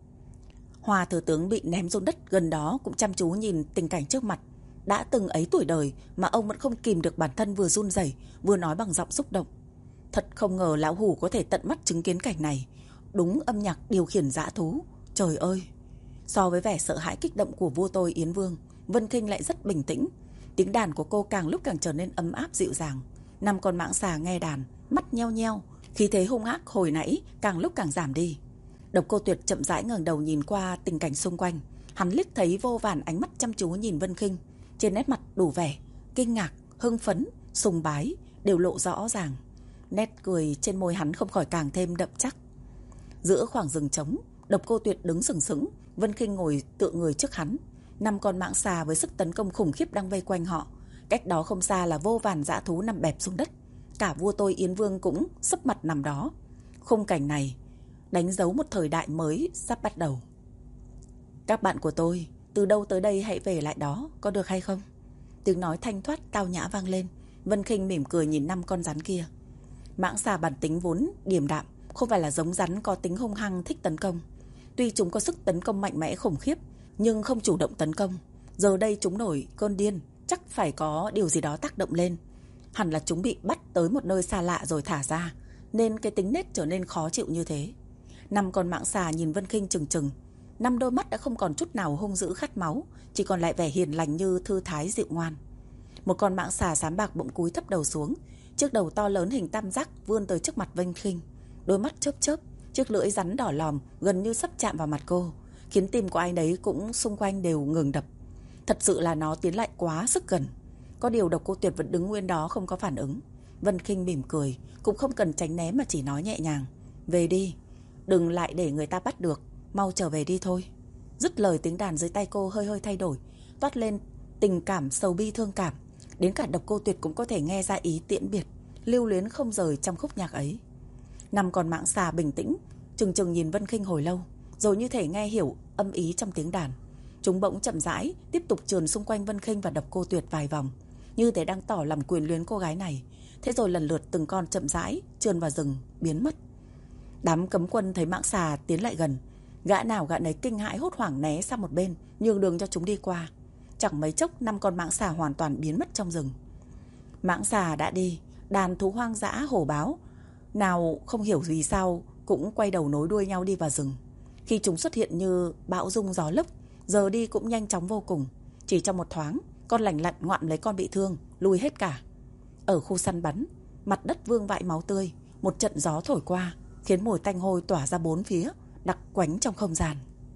Speaker 1: Hoa thừa tướng bị ném xuống đất gần đó cũng chăm chú nhìn tình cảnh trước mặt. Đã từng ấy tuổi đời mà ông vẫn không kìm được bản thân, vừa run rẩy vừa nói bằng giọng xúc động: thật không ngờ lão hủ có thể tận mắt chứng kiến cảnh này. Đúng âm nhạc điều khiển dã thú. Trời ơi! So với vẻ sợ hãi kích động của vua tôi Yến Vương, Vân Khinh lại rất bình tĩnh. Tiếng đàn của cô càng lúc càng trở nên ấm áp dịu dàng. Năm con mãng xà nghe đàn, mắt nheo nheo, khí thế hung ác hồi nãy càng lúc càng giảm đi. Độc Cô Tuyệt chậm rãi ngẩng đầu nhìn qua tình cảnh xung quanh. Hắn liếc thấy vô vàn ánh mắt chăm chú nhìn Vân Khinh, trên nét mặt đủ vẻ kinh ngạc, hưng phấn, sùng bái đều lộ rõ ràng. Nét cười trên môi hắn không khỏi càng thêm đậm chắc. Giữa khoảng rừng trống, Độc Cô Tuyệt đứng sừng sững, Vân Khinh ngồi tựa người trước hắn. Năm con mãng xà với sức tấn công khủng khiếp đang vây quanh họ. Cách đó không xa là vô vàn dã thú nằm bẹp xuống đất. Cả vua tôi Yến Vương cũng sấp mặt nằm đó. Khung cảnh này đánh dấu một thời đại mới sắp bắt đầu. Các bạn của tôi, từ đâu tới đây hãy về lại đó, có được hay không? Tiếng nói thanh thoát tao nhã vang lên. Vân Khinh mỉm cười nhìn năm con rắn kia. Mãng xà bản tính vốn điềm đạm, không phải là giống rắn có tính hung hăng thích tấn công. Tuy chúng có sức tấn công mạnh mẽ khủng khiếp, nhưng không chủ động tấn công. Giờ đây chúng nổi cơn điên, chắc phải có điều gì đó tác động lên. Hẳn là chúng bị bắt tới một nơi xa lạ rồi thả ra, nên cái tính nết trở nên khó chịu như thế. Năm con mãng xà nhìn Vân Khinh chừng chừng. Năm đôi mắt đã không còn chút nào hung dữ khát máu, chỉ còn lại vẻ hiền lành như thư thái dịu ngoan. Một con mãng xà xám bạc bỗng cúi thấp đầu xuống, chiếc đầu to lớn hình tam giác vươn tới trước mặt Vân Khinh. Đôi mắt chớp chớp, chiếc lưỡi rắn đỏ lòm gần như sắp chạm vào mặt cô, khiến tim của ai đấy cũng xung quanh đều ngừng đập. Thật sự là nó tiến lại quá sức gần. Có điều Độc Cô Tuyệt vẫn đứng nguyên đó không có phản ứng. Vân Khinh mỉm cười, cũng không cần tránh né mà chỉ nói nhẹ nhàng: về đi, đừng lại để người ta bắt được, mau trở về đi thôi. Dứt lời, tiếng đàn dưới tay cô hơi hơi thay đổi, toát lên tình cảm sầu bi thương cảm. Đến cả Độc Cô Tuyệt cũng có thể nghe ra ý tiễn biệt. lưu luyến không rời trong khúc nhạc ấy. Năm con mãng xà bình tĩnh chừng chừng nhìn Vân Khinh hồi lâu, rồi như thể nghe hiểu âm ý trong tiếng đàn. Chúng bỗng chậm rãi tiếp tục trườn xung quanh Vân Khinh và Độc Cô Tuyệt vài vòng, như thể đang tỏ lòng quyền luyến cô gái này. Thế rồi lần lượt từng con chậm rãi trườn vào rừng biến mất. Đám cấm quân thấy mãng xà tiến lại gần, gã nào gã nấy kinh hãi hốt hoảng né sang một bên, nhường đường cho chúng đi qua. Chẳng mấy chốc năm con mãng xà hoàn toàn biến mất trong rừng. Mãng xà đã đi, đàn thú hoang dã hổ báo nào không hiểu vì sao cũng quay đầu nối đuôi nhau đi vào rừng. Khi chúng xuất hiện như bão rung gió lốc, giờ đi cũng nhanh chóng vô cùng. Chỉ trong một thoáng, con lành lặn ngoạm lấy con bị thương, lui hết cả. Ở khu săn bắn, mặt đất vương vãi máu tươi, một trận gió thổi qua khiến mùi tanh hôi tỏa ra bốn phía, đặc quánh trong không gian.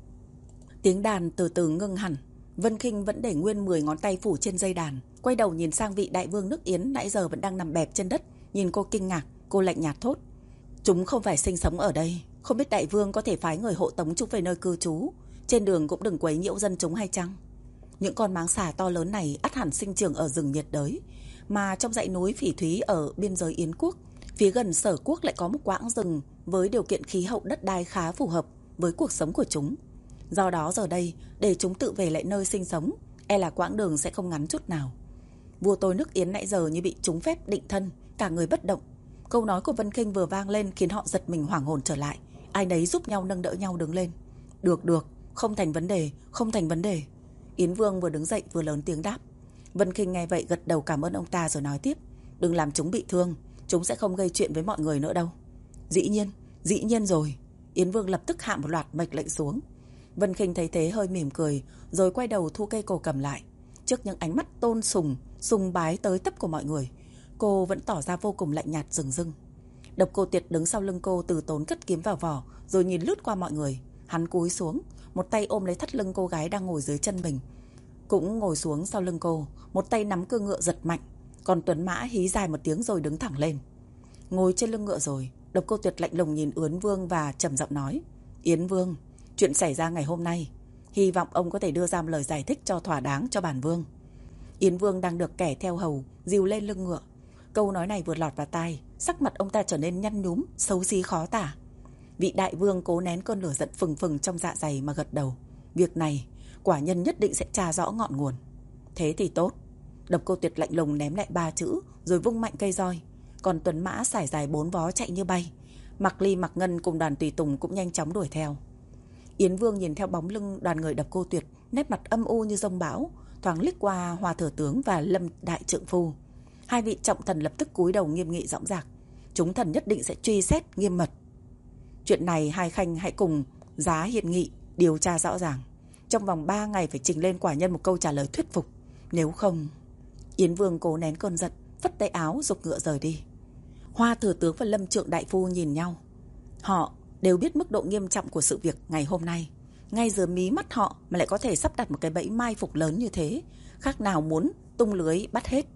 Speaker 1: Tiếng đàn từ từ ngưng hẳn. Vân Khinh vẫn để nguyên mười ngón tay phủ trên dây đàn, quay đầu nhìn sang vị đại vương nước Yến nãy giờ vẫn đang nằm bẹp trên đất. Nhìn cô kinh ngạc, cô lạnh nhạt thốt: chúng không phải sinh sống ở đây, không biết đại vương có thể phái người hộ tống chúng về nơi cư trú. Trên đường cũng đừng quấy nhiễu dân chúng hay chăng? Những con máng xà to lớn này ắt hẳn sinh trưởng ở rừng nhiệt đới, mà trong dãy núi phỉ thúy ở biên giới Yến quốc, phía gần Sở quốc lại có một quãng rừng với điều kiện khí hậu đất đai khá phù hợp với cuộc sống của chúng. Do đó giờ đây để chúng tự về lại nơi sinh sống, e là quãng đường sẽ không ngắn chút nào. Vua tôi nước Yến nãy giờ như bị trúng phép định thân, cả người bất động. Câu nói của Vân Khinh vừa vang lên khiến họ giật mình hoảng hồn trở lại. Ai nấy giúp nhau nâng đỡ nhau đứng lên. Được được, không thành vấn đề, không thành vấn đề. Yến Vương vừa đứng dậy vừa lớn tiếng đáp. Vân Khinh nghe vậy gật đầu cảm ơn ông ta rồi nói tiếp: đừng làm chúng bị thương, chúng sẽ không gây chuyện với mọi người nữa đâu. Dĩ nhiên, dĩ nhiên rồi. Yến Vương lập tức hạ một loạt mệnh lệnh xuống. Vân Khinh thấy thế hơi mỉm cười, rồi quay đầu thu cây cổ cầm lại. Trước những ánh mắt tôn sùng, sùng bái tới tấp của mọi người, cô vẫn tỏ ra vô cùng lạnh nhạt dửng dưng. Độc Cô Tuyệt đứng sau lưng cô từ tốn cất kiếm vào vỏ, rồi nhìn lướt qua mọi người. Hắn cúi xuống, một tay ôm lấy thắt lưng cô gái đang ngồi dưới chân mình, cũng ngồi xuống sau lưng cô, một tay nắm cương ngựa giật mạnh. Còn Tuấn Mã hí dài một tiếng rồi đứng thẳng lên. Ngồi trên lưng ngựa rồi, Độc Cô Tuyệt lạnh lùng nhìn Yến Vương và trầm giọng nói: Yến Vương, chuyện xảy ra ngày hôm nay, hy vọng ông có thể đưa ra một lời giải thích cho thỏa đáng cho bản vương. Yến Vương đang được kẻ theo hầu dìu lên lưng ngựa. Câu nói này vừa lọt vào tai, sắc mặt ông ta trở nên nhăn nhúm, xấu xí khó tả. Vị đại vương cố nén cơn lửa giận phừng phừng trong dạ dày mà gật đầu. Việc này quả nhân nhất định sẽ tra rõ ngọn nguồn. Thế thì tốt. Độc Cô Tuyệt lạnh lùng ném lại ba chữ, rồi vung mạnh cây roi. Còn Tuấn Mã sải dài bốn vó chạy như bay. Mặc Ly, Mặc Ngân cùng đoàn tùy tùng cũng nhanh chóng đuổi theo. Yến Vương nhìn theo bóng lưng đoàn người Độc Cô Tuyệt, nét mặt âm u như giông bão, thoáng liếc qua Hoa Thừa tướng và Lâm đại trượng phu. Hai vị trọng thần lập tức cúi đầu nghiêm nghị dõng dạc. Chúng thần nhất định sẽ truy xét nghiêm mật. Chuyện này hai khanh hãy cùng giá hiệp nghị điều tra rõ ràng. Trong vòng ba ngày phải trình lên quả nhân một câu trả lời thuyết phục. Nếu không... Yến Vương cố nén cơn giận, phất tay áo giục ngựa rời đi. Hoa Thừa tướng và Lâm trượng đại phu nhìn nhau. Họ đều biết mức độ nghiêm trọng của sự việc ngày hôm nay. Ngay giờ mí mắt họ mà lại có thể sắp đặt một cái bẫy mai phục lớn như thế, khác nào muốn tung lưới bắt hết.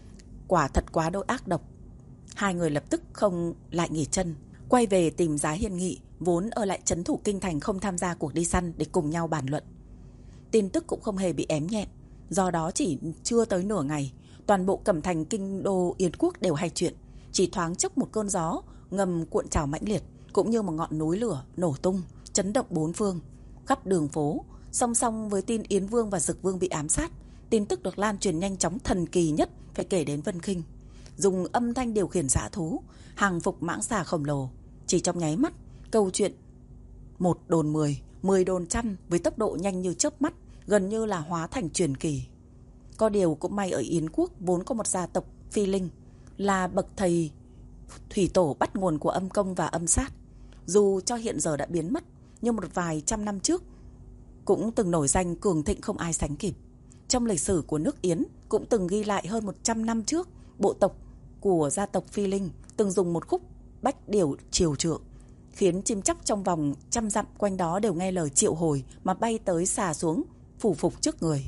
Speaker 1: Quả thật quá đỗi ác độc. Hai người lập tức không lại nghỉ chân, quay về tìm Giá Hiên Nghị, vốn ở lại trấn thủ kinh thành không tham gia cuộc đi săn, để cùng nhau bàn luận. Tin tức cũng không hề bị ém nhẹm. Do đó chỉ chưa tới nửa ngày, toàn bộ cẩm thành kinh đô Yến quốc đều hay chuyện. Chỉ thoáng chốc một cơn gió ngầm cuộn trào mãnh liệt, cũng như một ngọn núi lửa nổ tung, chấn động bốn phương. Khắp đường phố, song song với tin Yến Vương và Dực Vương bị ám sát, tin tức được lan truyền nhanh chóng thần kỳ nhất phải kể đến Vân Khinh. Dùng âm thanh điều khiển dã thú, hàng phục mãng xà khổng lồ. Chỉ trong nháy mắt, câu chuyện một đồn mười, mười đồn trăm với tốc độ nhanh như chớp mắt, gần như là hóa thành truyền kỳ. Có điều cũng may ở Yến quốc vốn có một gia tộc Phi Linh, là bậc thầy thủy tổ bắt nguồn của âm công và âm sát. Dù cho hiện giờ đã biến mất, nhưng một vài trăm năm trước cũng từng nổi danh cường thịnh không ai sánh kịp. Trong lịch sử của nước Yến cũng từng ghi lại hơn một trăm năm trước, bộ tộc của gia tộc Phi Linh từng dùng một khúc bách điểu triều trượng, khiến chim chóc trong vòng trăm dặm quanh đó đều nghe lời triệu hồi mà bay tới xà xuống phủ phục trước người.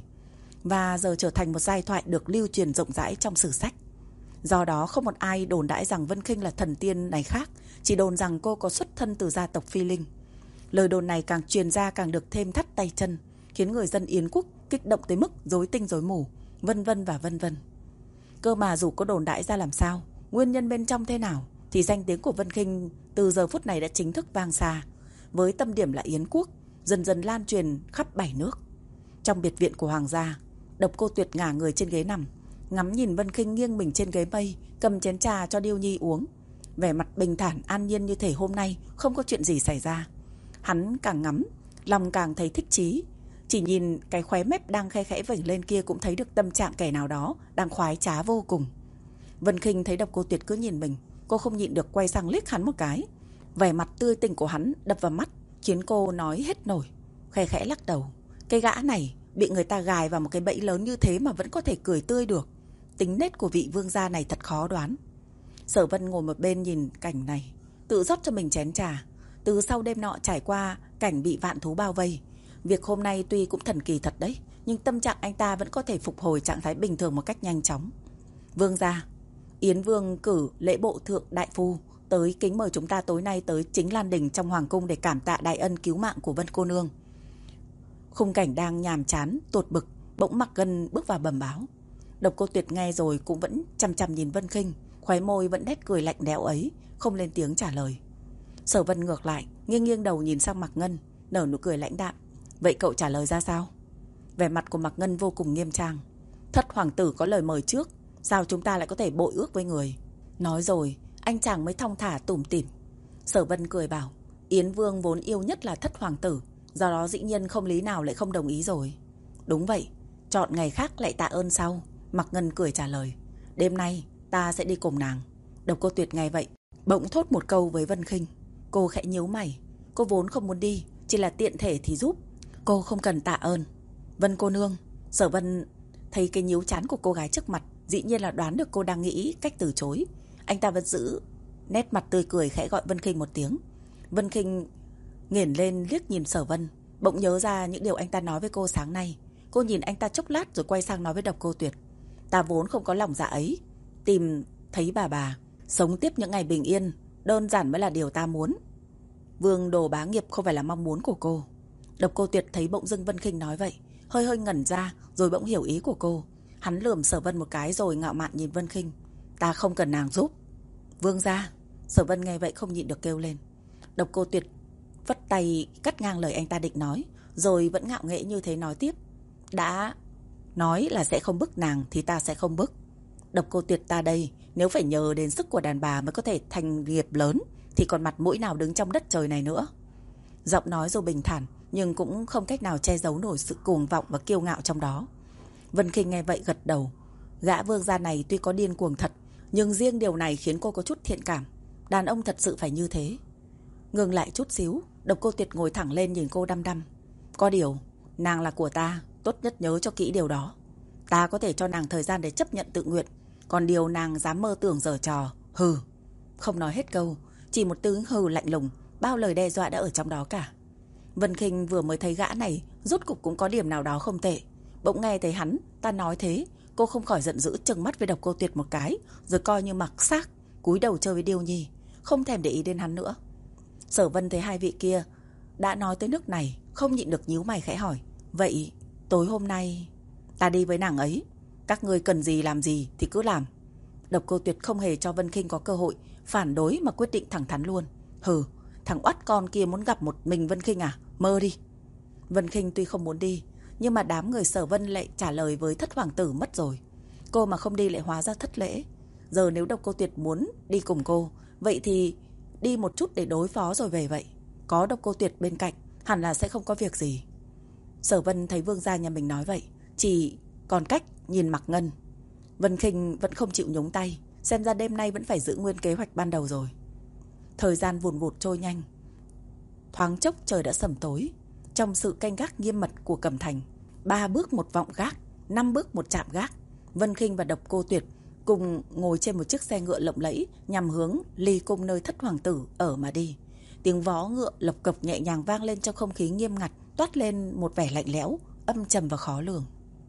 Speaker 1: Và giờ trở thành một giai thoại được lưu truyền rộng rãi trong sử sách. Do đó không một ai đồn đãi rằng Vân Khinh là thần tiên này khác, chỉ đồn rằng cô có xuất thân từ gia tộc Phi Linh. Lời đồn này càng truyền ra càng được thêm thắt tay chân, khiến người dân Yến quốc kích động tới mức rối tinh rối mù, vân vân và vân vân. Cơ mà dù có đồn đãi ra làm sao, nguyên nhân bên trong thế nào, thì danh tiếng của Vân Khinh từ giờ phút này đã chính thức vang xa. Với tâm điểm là Yến quốc, dần dần lan truyền khắp bảy nước. Trong biệt viện của hoàng gia, Độc Cô Tuyệt ngả người trên ghế nằm, ngắm nhìn Vân Khinh nghiêng mình trên ghế mây, cầm chén trà cho Điêu Nhi uống. Vẻ mặt bình thản an nhiên như thể hôm nay không có chuyện gì xảy ra. Hắn càng ngắm, lòng càng thấy thích chí. Chỉ nhìn cái khóe mép đang khe khẽ vểnh lên kia cũng thấy được tâm trạng kẻ nào đó đang khoái trá vô cùng. Vân Khinh thấy Độc Cô Tuyệt cứ nhìn mình, cô không nhịn được quay sang liếc hắn một cái. Vẻ mặt tươi tỉnh của hắn đập vào mắt, khiến cô nói hết nổi, khe khẽ lắc đầu. Cái gã này bị người ta gài vào một cái bẫy lớn như thế mà vẫn có thể cười tươi được. Tính nết của vị vương gia này thật khó đoán. Sở Vân ngồi một bên nhìn cảnh này, tự rót cho mình chén trà. Từ sau đêm nọ trải qua cảnh bị vạn thú bao vây, việc hôm nay tuy cũng thần kỳ thật đấy, nhưng tâm trạng anh ta vẫn có thể phục hồi trạng thái bình thường một cách nhanh chóng. Vương gia, Yến Vương cử lễ bộ thượng đại phu tới kính mời chúng ta tối nay tới Chính Lan Đình trong hoàng cung để cảm tạ đại ân cứu mạng của Vân cô nương. Khung cảnh đang nhàm chán, tột bực, bỗng Mặc Ngân bước vào bẩm báo. Độc Cô Tuyệt nghe rồi cũng vẫn chằm chằm nhìn Vân Khinh, khóe môi vẫn nét cười lạnh lẽo ấy, không lên tiếng trả lời. Sở Vân ngược lại, nghiêng nghiêng đầu nhìn sang Mặc Ngân, nở nụ cười lãnh đạm. Vậy cậu trả lời ra sao? Vẻ mặt của Mặc Ngân vô cùng nghiêm trang. Thất hoàng tử có lời mời trước, sao chúng ta lại có thể bội ước với người? Nói rồi, anh chàng mới thong thả tủm tỉm. Sở Vân cười bảo, Yến Vương vốn yêu nhất là thất hoàng tử, do đó dĩ nhiên không lý nào lại không đồng ý rồi. Đúng vậy, chọn ngày khác lại tạ ơn sau. Mặc Ngân cười trả lời, đêm nay ta sẽ đi cùng nàng. Độc Cô Tuyệt nghe vậy, bỗng thốt một câu với Vân Khinh. Cô khẽ nhíu mày, cô vốn không muốn đi, chỉ là tiện thể thì giúp. Cô không cần tạ ơn. Vân cô nương. Sở Vân thấy cái nhíu chán của cô gái trước mặt, dĩ nhiên là đoán được cô đang nghĩ cách từ chối. Anh ta vẫn giữ nét mặt tươi cười, khẽ gọi Vân Khinh một tiếng. Vân Khinh nghển lên liếc nhìn Sở Vân, bỗng nhớ ra những điều anh ta nói với cô sáng nay. Cô nhìn anh ta chốc lát rồi quay sang nói với Độc Cô Tuyệt, ta vốn không có lòng dạ ấy, tìm thấy bà bà, sống tiếp những ngày bình yên, đơn giản mới là điều ta muốn. Vương đồ bá nghiệp không phải là mong muốn của cô. Độc Cô Tuyệt thấy bỗng dưng Vân Khinh nói vậy, hơi hơi ngẩn ra, rồi bỗng hiểu ý của cô. Hắn lườm Sở Vân một cái rồi ngạo mạn nhìn Vân Khinh. Ta không cần nàng giúp. Vương gia. Sở Vân nghe vậy không nhịn được kêu lên. Độc Cô Tuyệt vất tay cắt ngang lời anh ta định nói, rồi vẫn ngạo nghễ như thế nói tiếp. Đã nói là sẽ không bức nàng thì ta sẽ không bức. Độc Cô Tuyệt ta đây, nếu phải nhờ đến sức của đàn bà mới có thể thành nghiệp lớn, thì còn mặt mũi nào đứng trong đất trời này nữa. Giọng nói dù bình thản, nhưng cũng không cách nào che giấu nổi sự cuồng vọng và kiêu ngạo trong đó. Vân Khinh nghe vậy gật đầu. Gã vương gia này tuy có điên cuồng thật, nhưng riêng điều này khiến cô có chút thiện cảm. Đàn ông thật sự phải như thế. Ngừng lại chút xíu, Độc Cô Tuyệt ngồi thẳng lên nhìn cô đăm đăm. Có điều, nàng là của ta, tốt nhất nhớ cho kỹ điều đó. Ta có thể cho nàng thời gian để chấp nhận tự nguyện, còn điều nàng dám mơ tưởng giở trò, hừ. Không nói hết câu, chỉ một tiếng hừ lạnh lùng, bao lời đe dọa đã ở trong đó cả. Vân Khinh vừa mới thấy gã này rốt cục cũng có điểm nào đó không tệ. Bỗng nghe thấy hắn ta nói thế, cô không khỏi giận dữ trừng mắt với Độc Cô Tuyệt một cái, rồi coi như mặc xác, cúi đầu chơi với Điêu Nhi, không thèm để ý đến hắn nữa. Sở Vân thấy hai vị kia đã nói tới nước này, không nhịn được nhíu mày khẽ hỏi, vậy tối hôm nay ta đi với nàng ấy, các ngươi cần gì làm gì thì cứ làm. Độc Cô Tuyệt không hề cho Vân Khinh có cơ hội phản đối mà quyết định thẳng thắn luôn. Hừ, thằng oắt con kia muốn gặp một mình Vân Khinh à? Mơ đi. Vân Khinh tuy không muốn đi, nhưng mà đám người Sở Vân lại trả lời với thất hoàng tử mất rồi. Cô mà không đi lại hóa ra thất lễ. Giờ nếu Độc Cô Tuyệt muốn đi cùng cô, vậy thì đi một chút để đối phó rồi về vậy. Có Độc Cô Tuyệt bên cạnh, hẳn là sẽ không có việc gì. Sở Vân thấy vương gia nhà mình nói vậy, chỉ còn cách nhìn Mặc Ngân. Vân Khinh vẫn không chịu nhúng tay, xem ra đêm nay vẫn phải giữ nguyên kế hoạch ban đầu rồi. Thời gian vùn vụt trôi nhanh. Thoáng chốc trời đã sầm tối. Trong sự canh gác nghiêm mật của Cẩm Thành, ba bước một vọng gác, năm bước một chạm gác, Vân Khinh và Độc Cô Tuyệt cùng ngồi trên một chiếc xe ngựa lộng lẫy nhằm hướng ly cung nơi thất hoàng tử ở mà đi. Tiếng vó ngựa lộc cộc nhẹ nhàng vang lên trong không khí nghiêm ngặt, toát lên một vẻ lạnh lẽo, âm trầm và khó lường.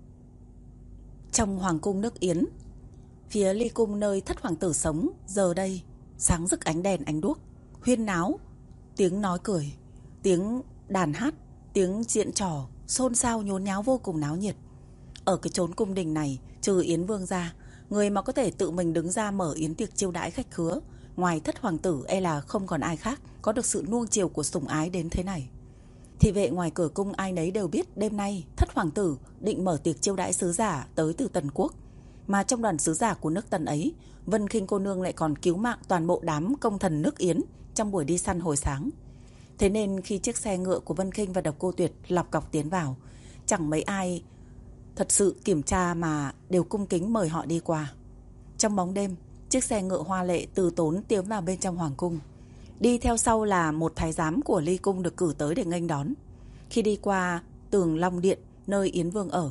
Speaker 1: Trong hoàng cung nước Yến, phía ly cung nơi thất hoàng tử sống, giờ đây sáng rực ánh đèn ánh đuốc, huyên náo, tiếng nói cười, tiếng đàn hát, tiếng diễn trò xôn xao nhốn nháo vô cùng náo nhiệt. Ở cái chốn cung đình này, trừ Yến Vương ra, Người mà có thể tự mình đứng ra mở yến tiệc chiêu đãi khách khứa, ngoài thất hoàng tử e là không còn ai khác có được sự nuông chiều của sủng ái đến thế này. Thị vệ ngoài cửa cung ai nấy đều biết đêm nay thất hoàng tử định mở tiệc chiêu đãi sứ giả tới từ Tần quốc. Mà trong đoàn sứ giả của nước Tần ấy, Vân Khinh cô nương lại còn cứu mạng toàn bộ đám công thần nước Yến trong buổi đi săn hồi sáng. Thế nên khi chiếc xe ngựa của Vân Khinh và Độc Cô Tuyệt lọc cọc tiến vào, chẳng mấy ai thật sự kiểm tra mà đều cung kính mời họ đi qua. Trong bóng đêm, chiếc xe ngựa hoa lệ từ tốn tiến vào bên trong hoàng cung. Đi theo sau là một thái giám của Ly cung được cử tới để nghênh đón. Khi đi qua tường Long Điện nơi Yến Vương ở,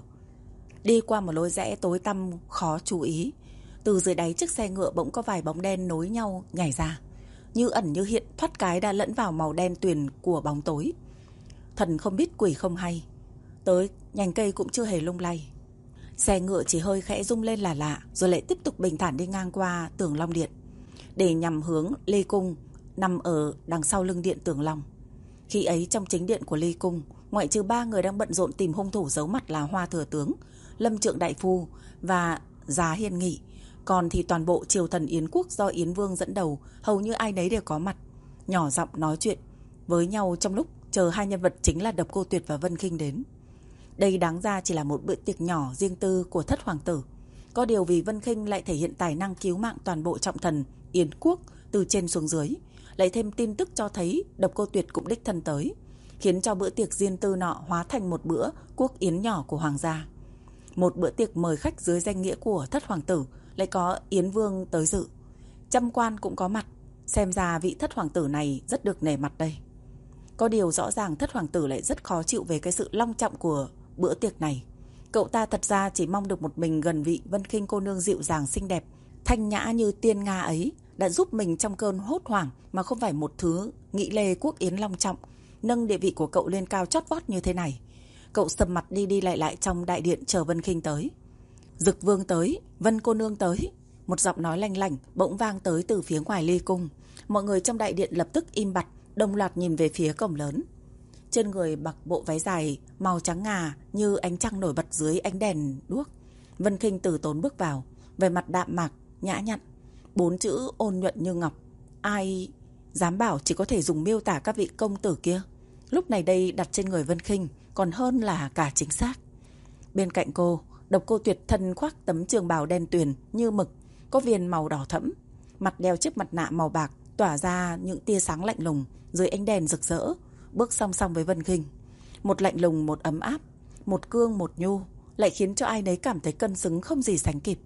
Speaker 1: đi qua một lối rẽ tối tăm khó chú ý, từ dưới đáy chiếc xe ngựa bỗng có vài bóng đen nối nhau nhảy ra, như ẩn như hiện, thoát cái đã lẫn vào màu đen tuyền của bóng tối. Thần không biết quỷ không hay, tới nhành cây cũng chưa hề lung lay. Xe ngựa chỉ hơi khẽ rung lên là lạ, rồi lại tiếp tục bình thản đi ngang qua tường Long Điện để nhằm hướng Ly cung nằm ở đằng sau lưng điện Tường Long. Khi ấy trong chính điện của Ly cung, ngoại trừ ba người đang bận rộn tìm hung thủ giấu mặt là Hoa thừa tướng, Lâm Trượng đại phu và Giá Hiên Nghị, còn thì toàn bộ triều thần Yến quốc do Yến Vương dẫn đầu hầu như ai nấy đều có mặt, nhỏ giọng nói chuyện với nhau trong lúc chờ hai nhân vật chính là Độc Cô Tuyệt và Vân Khinh đến. Đây đáng ra chỉ là một bữa tiệc nhỏ riêng tư của thất hoàng tử, có điều vì Vân Khinh lại thể hiện tài năng cứu mạng toàn bộ trọng thần Yến quốc từ trên xuống dưới, lại thêm tin tức cho thấy Độc Cô Tuyệt cũng đích thân tới, khiến cho bữa tiệc riêng tư nọ hóa thành một bữa quốc yến nhỏ của hoàng gia. Một bữa tiệc mời khách dưới danh nghĩa của thất hoàng tử, lại có Yến Vương tới dự. Trăm quan cũng có mặt, xem ra vị thất hoàng tử này rất được nể mặt đây. Có điều rõ ràng thất hoàng tử lại rất khó chịu về cái sự long trọng của bữa tiệc này. Cậu ta thật ra chỉ mong được một mình gần vị Vân Khinh cô nương dịu dàng xinh đẹp, thanh nhã như tiên Nga ấy, đã giúp mình trong cơn hốt hoảng, mà không phải một thứ nghị lê quốc yến long trọng, nâng địa vị của cậu lên cao chót vót như thế này. Cậu sầm mặt đi đi lại lại trong đại điện chờ Vân Khinh tới. Dực Vương tới, Vân cô nương tới. Một giọng nói lanh lảnh bỗng vang tới từ phía ngoài Ly cung. Mọi người trong đại điện lập tức im bặt, đồng loạt nhìn về phía cổng lớn. Trên người mặc bộ váy dài màu trắng ngà như ánh trăng nổi bật dưới ánh đèn đuốc. Vân Khinh từ tốn bước vào, về mặt đạm mạc, nhã nhặn, bốn chữ ôn nhuận như ngọc. Ai dám bảo chỉ có thể dùng miêu tả các vị công tử kia. Lúc này đây đặt trên người Vân Khinh còn hơn là cả chính xác. Bên cạnh cô, Độc Cô Tuyệt thân khoác tấm trường bào đen tuyền như mực, có viền màu đỏ thẫm, mặt đeo chiếc mặt nạ màu bạc tỏa ra những tia sáng lạnh lùng dưới ánh đèn rực rỡ, bước song song với Vân Khinh. Một lạnh lùng, một ấm áp, một cương, một nhu, lại khiến cho ai nấy cảm thấy cân xứng không gì sánh kịp.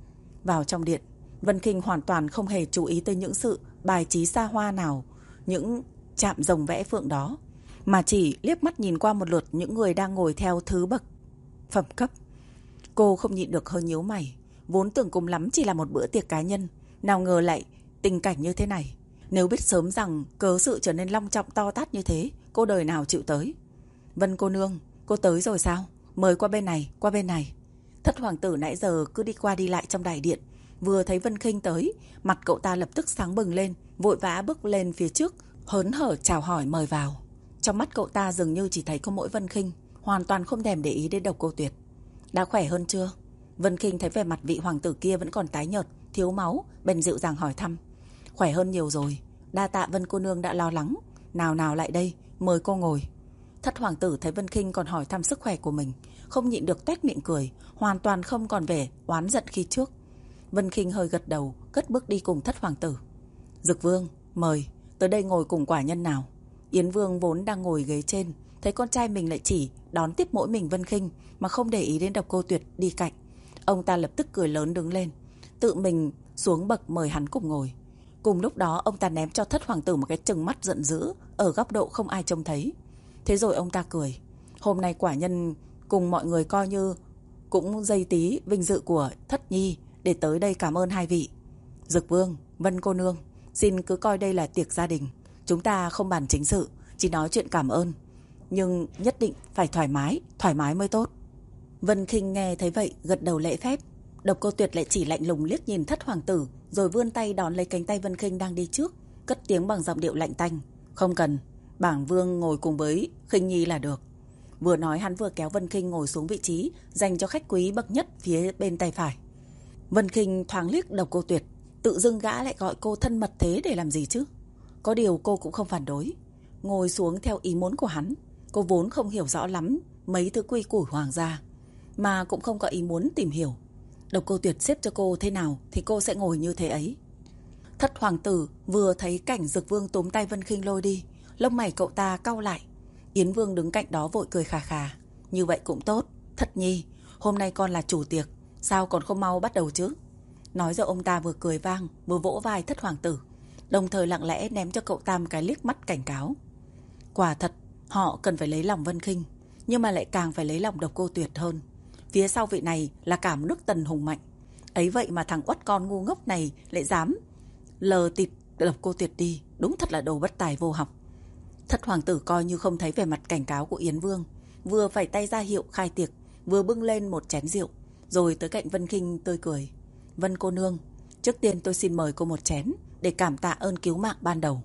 Speaker 1: Vào trong điện, Vân Khinh hoàn toàn không hề chú ý tới những sự bài trí xa hoa nào, những chạm rồng vẽ phượng đó, mà chỉ liếc mắt nhìn qua một lượt những người đang ngồi theo thứ bậc phẩm cấp. Cô không nhịn được hơi nhíu mày, vốn tưởng cùng lắm chỉ là một bữa tiệc cá nhân, nào ngờ lại tình cảnh như thế này. Nếu biết sớm rằng cớ sự trở nên long trọng to tát như thế, cô đời nào chịu tới. Vân cô nương, cô tới rồi sao? Mời qua bên này, qua bên này. Thất hoàng tử nãy giờ cứ đi qua đi lại trong đại điện, vừa thấy Vân Khinh tới, mặt cậu ta lập tức sáng bừng lên, vội vã bước lên phía trước, hớn hở chào hỏi mời vào. Trong mắt cậu ta dường như chỉ thấy có mỗi Vân Khinh, hoàn toàn không thèm để ý đến Độc Cô Tuyệt. Đã khỏe hơn chưa? Vân Khinh thấy vẻ mặt vị hoàng tử kia vẫn còn tái nhợt, thiếu máu, bèn dịu dàng hỏi thăm. Khỏe hơn nhiều rồi, đa tạ Vân cô nương đã lo lắng. Nào nào lại đây, mời cô ngồi. Thất hoàng tử thấy Vân Khinh còn hỏi thăm sức khỏe của mình, không nhịn được toét miệng cười, hoàn toàn không còn vẻ oán giận khi trước. Vân Khinh hơi gật đầu, cất bước đi cùng thất hoàng tử. Dực Vương, mời, tới đây ngồi cùng quả nhân nào. Yến Vương vốn đang ngồi ghế trên, thấy con trai mình lại chỉ đón tiếp mỗi mình Vân Khinh mà không để ý đến Độc Cô Tuyệt đi cạnh. Ông ta lập tức cười lớn đứng lên, tự mình xuống bậc mời hắn cùng ngồi. Cùng lúc đó ông ta ném cho thất hoàng tử một cái trừng mắt giận dữ ở góc độ không ai trông thấy. Thế rồi ông ta cười. Hôm nay quả nhân cùng mọi người coi như cũng dây tí vinh dự của thất nhi để tới đây cảm ơn hai vị. Dực Vương, Vân cô nương, xin cứ coi đây là tiệc gia đình. Chúng ta không bàn chính sự, chỉ nói chuyện cảm ơn. Nhưng nhất định phải thoải mái, thoải mái mới tốt. Vân Khinh nghe thấy vậy gật đầu lễ phép. Độc Cô Tuyệt lại chỉ lạnh lùng liếc nhìn thất hoàng tử, rồi vươn tay đón lấy cánh tay Vân Khinh đang đi trước, cất tiếng bằng giọng điệu lạnh tanh. Không cần, bảng vương ngồi cùng với Khinh nhi là được. Vừa nói hắn vừa kéo Vân Khinh ngồi xuống vị trí dành cho khách quý bậc nhất phía bên tay phải. Vân Khinh thoáng liếc Độc Cô Tuyệt, tự dưng gã lại gọi cô thân mật thế để làm gì chứ? Có điều cô cũng không phản đối, ngồi xuống theo ý muốn của hắn. Cô vốn không hiểu rõ lắm mấy thứ quy củ hoàng gia, mà cũng không có ý muốn tìm hiểu. Độc Cô Tuyệt xếp cho cô thế nào thì cô sẽ ngồi như thế ấy. Thất hoàng tử vừa thấy cảnh Dực Vương túm tay Vân Khinh lôi đi, lông mày cậu ta cau lại. Yến Vương đứng cạnh đó vội cười khà khà. Như vậy cũng tốt, Thất nhi, hôm nay con là chủ tiệc, sao còn không mau bắt đầu chứ? Nói rồi ông ta vừa cười vang vừa vỗ vai Thất hoàng tử, đồng thời lặng lẽ ném cho cậu ta một cái liếc mắt cảnh cáo. Quả thật họ cần phải lấy lòng Vân Khinh, nhưng mà lại càng phải lấy lòng Độc Cô Tuyệt hơn. Phía sau vị này là cả một nước Tần hùng mạnh, ấy vậy mà thằng uất con ngu ngốc này lại dám lờ tịt Độc Cô Tuyệt đi, đúng thật là đồ bất tài vô học. Thất hoàng tử coi như không thấy vẻ mặt cảnh cáo của Yến Vương, vừa phải tay ra hiệu khai tiệc, vừa bưng lên một chén rượu, rồi tới cạnh Vân Khinh tươi cười. Vân cô nương, trước tiên tôi xin mời cô một chén để cảm tạ ơn cứu mạng ban đầu.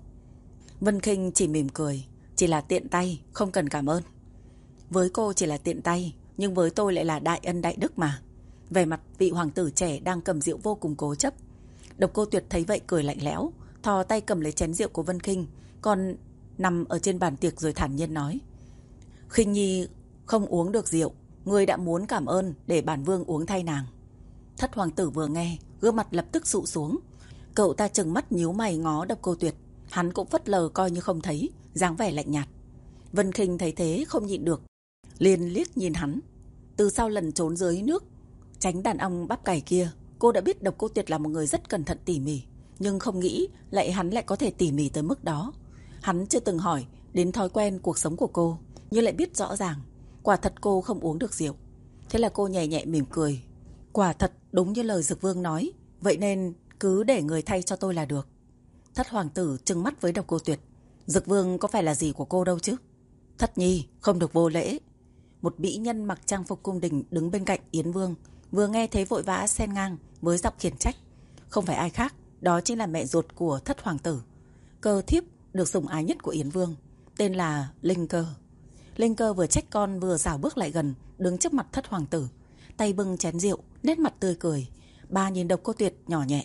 Speaker 1: Vân Khinh chỉ mỉm cười, chỉ là tiện tay, không cần cảm ơn. Với cô chỉ là tiện tay, nhưng với tôi lại là đại ân đại đức mà. Về mặt vị hoàng tử trẻ đang cầm rượu vô cùng cố chấp. Độc Cô Tuyệt thấy vậy cười lạnh lẽo, thò tay cầm lấy chén rượu của Vân Khinh, còn nằm ở trên bàn tiệc rồi thản nhiên nói. Khinh nhi không uống được rượu, người đã muốn cảm ơn để bản vương uống thay nàng. Thất hoàng tử vừa nghe, gương mặt lập tức sụ xuống. Cậu ta trừng mắt nhíu mày ngó Độc Cô Tuyệt, hắn cũng phất lờ coi như không thấy, dáng vẻ lạnh nhạt. Vân Khinh thấy thế không nhịn được, liền liếc nhìn hắn. Từ sau lần trốn dưới nước tránh đàn ông bắp cày kia, cô đã biết Độc Cô Tuyệt là một người rất cẩn thận tỉ mỉ, nhưng không nghĩ lại hắn lại có thể tỉ mỉ tới mức đó. Hắn chưa từng hỏi đến thói quen cuộc sống của cô, nhưng lại biết rõ ràng quả thật cô không uống được rượu. Thế là cô nhẹ nhẹ mỉm cười. Quả thật đúng như lời Dực Vương nói, vậy nên cứ để người thay cho tôi là được. Thất hoàng tử trừng mắt với Độc Cô Tuyệt. Dực Vương có phải là gì của cô đâu chứ? Thất nhi không được vô lễ. Một mỹ nhân mặc trang phục cung đình đứng bên cạnh Yến Vương, vừa nghe thấy vội vã xen ngang với giọng khiển trách. Không phải ai khác, đó chính là mẹ ruột của Thất hoàng tử, cơ thiếp được sủng ái nhất của Yến Vương, tên là Linh Cơ. Linh Cơ vừa trách con vừa rảo bước lại gần, đứng trước mặt Thất hoàng tử, tay bưng chén rượu, nét mặt tươi cười. Bà nhìn Độc Cô Tuyệt nhỏ nhẹ.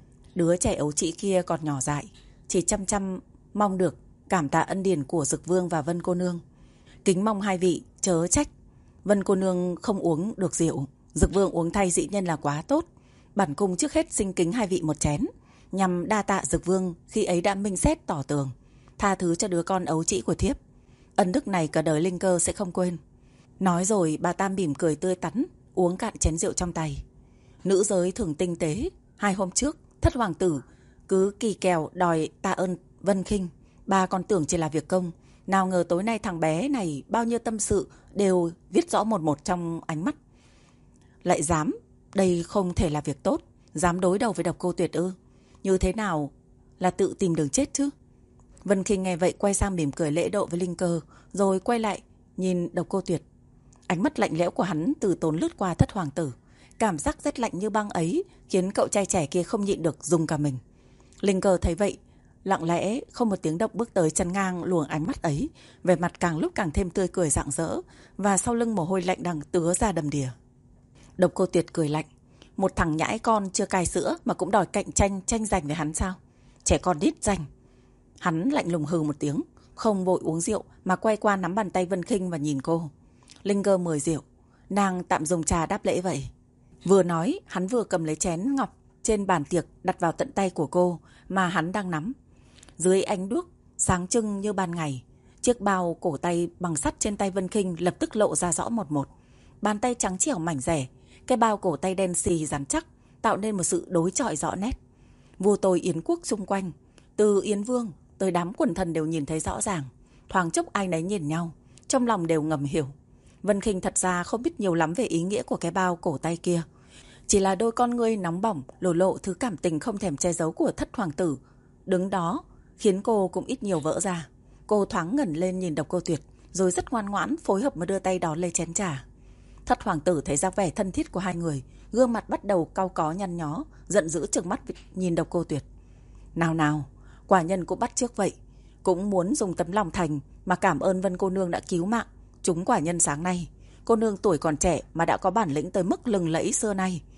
Speaker 1: Đứa trẻ ấu trĩ kia còn nhỏ dại, chỉ chăm chăm mong được cảm tạ ân điển của Dực Vương và Vân cô nương. Kính mong hai vị chớ trách, Vân cô nương không uống được rượu, Dực Vương uống thay dĩ nhiên là quá tốt. Bản cung trước hết xin kính hai vị một chén, nhằm đa tạ Dực Vương khi ấy đã minh xét tỏ tường, tha thứ cho đứa con ấu trĩ của thiếp. Ân đức này cả đời Linh Cơ sẽ không quên. Nói rồi bà ta mỉm cười tươi tắn, uống cạn chén rượu trong tay. Nữ giới thường tinh tế. Hai hôm trước Thất hoàng tử cứ kỳ kèo đòi tạ ơn Vân Khinh, bà còn tưởng chỉ là việc công. Nào ngờ tối nay thằng bé này bao nhiêu tâm sự đều viết rõ một một trong ánh mắt. Lại dám, đây không thể là việc tốt, dám đối đầu với Độc Cô Tuyệt ư? Như thế nào là tự tìm đường chết chứ? Vân Khinh nghe vậy quay sang mỉm cười lễ độ với Linh Cơ, rồi quay lại nhìn Độc Cô Tuyệt. Ánh mắt lạnh lẽo của hắn từ tốn lướt qua Thất hoàng tử, cảm giác rét lạnh như băng ấy khiến cậu trai trẻ kia không nhịn được rùng cả mình. Linh Cơ thấy vậy, lặng lẽ không một tiếng động bước tới chắn ngang luồng ánh mắt ấy, vẻ mặt càng lúc càng thêm tươi cười rạng rỡ, và sau lưng mồ hôi lạnh đằng tứa ra đầm đìa. Độc Cô Tuyệt cười lạnh. Một thằng nhãi con chưa cai sữa mà cũng đòi cạnh tranh tranh giành với hắn sao? Trẻ con đít danh. Hắn lạnh lùng hừ một tiếng, không vội uống rượu mà quay qua nắm bàn tay Vân Khinh và nhìn cô. Linh Cơ mời rượu, nàng tạm dùng trà đáp lễ vậy. Vừa nói, hắn vừa cầm lấy chén ngọc trên bàn tiệc đặt vào tận tay của cô mà hắn đang nắm. Dưới ánh đuốc sáng trưng như ban ngày, chiếc bao cổ tay bằng sắt trên tay Vân Khinh lập tức lộ ra rõ một một. Bàn tay trắng trẻo mảnh rẻ, cái bao cổ tay đen xì rắn chắc tạo nên một sự đối chọi rõ nét. Vua tôi Yến quốc xung quanh, từ Yến Vương tới đám quần thần đều nhìn thấy rõ ràng. Thoáng chốc ai nấy nhìn nhau, trong lòng đều ngầm hiểu. Vân Khinh thật ra không biết nhiều lắm về ý nghĩa của cái bao cổ tay kia, chỉ là đôi con ngươi nóng bỏng lộ lộ thứ cảm tình không thèm che giấu của Thất hoàng tử đứng đó khiến cô cũng ít nhiều vỡ ra. Cô thoáng ngẩng lên nhìn Độc Cô Tuyệt, rồi rất ngoan ngoãn phối hợp mà đưa tay đón lấy chén trà. Thất hoàng tử thấy dáng vẻ thân thiết của hai người, gương mặt bắt đầu cau có nhăn nhó, giận dữ trừng mắt nhìn Độc Cô Tuyệt. Nào nào, quả nhân cũng bắt chước vậy, cũng muốn dùng tấm lòng thành mà cảm ơn Vân cô nương đã cứu mạng chúng quả nhân sáng nay. Cô nương tuổi còn trẻ mà đã có bản lĩnh tới mức lừng lẫy xưa nay,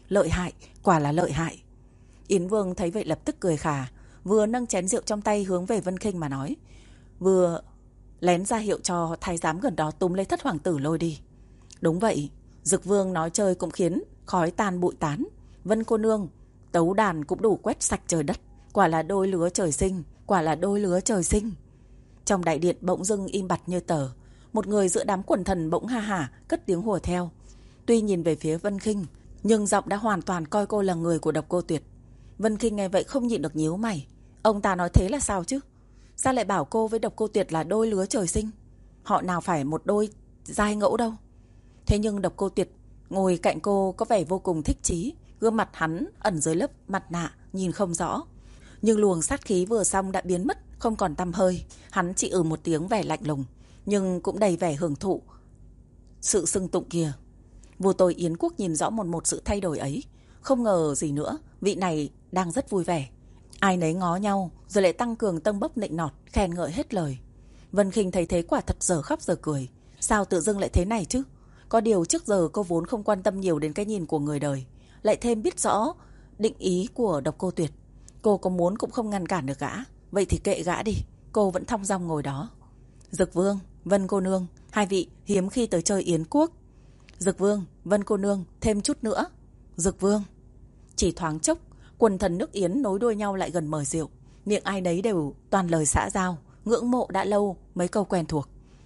Speaker 1: lợi hại, quả là lợi hại. Yến Vương thấy vậy lập tức cười khà, vừa nâng chén rượu trong tay hướng về Vân Khinh mà nói, vừa lén ra hiệu cho thái giám gần đó túm lấy thất hoàng tử lôi đi. Đúng vậy, Dực Vương nói chơi cũng khiến khói tan bụi tán. Vân cô nương tấu đàn cũng đủ quét sạch trời đất. Quả là đôi lứa trời sinh, quả là đôi lứa trời sinh. Trong đại điện bỗng dưng im bặt như tờ. Một người giữa đám quần thần bỗng ha hả cất tiếng hùa theo. Tuy nhìn về phía Vân Khinh, nhưng giọng đã hoàn toàn coi cô là người của Độc Cô Tuyệt. Vân Khinh nghe vậy không nhịn được nhíu mày. Ông ta nói thế là sao chứ? Sao lại bảo cô với Độc Cô Tuyệt là đôi lứa trời sinh? Họ nào phải một đôi giai ngẫu đâu. Thế nhưng Độc Cô Tuyệt ngồi cạnh cô có vẻ vô cùng thích chí. Gương mặt hắn ẩn dưới lớp mặt nạ, nhìn không rõ. Nhưng luồng sát khí vừa xong đã biến mất, không còn tăm hơi. Hắn chỉ ừ một tiếng vẻ lạnh lùng, nhưng cũng đầy vẻ hưởng thụ sự xưng tụng kia. Vua tôi Yến Quốc nhìn rõ một một sự thay đổi ấy. Không ngờ gì nữa, vị này đang rất vui vẻ. Ai nấy ngó nhau, rồi lại tăng cường tâng bốc nịnh nọt, khen ngợi hết lời. Vân Khinh thấy thế quả thật giờ khóc giờ cười. Sao tự dưng lại thế này chứ? Có điều trước giờ cô vốn không quan tâm nhiều đến cái nhìn của người đời, lại thêm biết rõ định ý của Độc Cô Tuyệt. Cô có muốn cũng không ngăn cản được gã. Vậy thì kệ gã đi. Cô vẫn thong dong ngồi đó. Dực Vương, Vân cô nương, hai vị hiếm khi tới chơi Yến Quốc. Dực Vương, Vân cô nương, thêm chút nữa. Dực Vương. Chỉ thoáng chốc, quần thần nước Yến nối đuôi nhau lại gần mời rượu. Miệng ai nấy đều toàn lời xã giao, ngưỡng mộ đã lâu, mấy câu quen thuộc.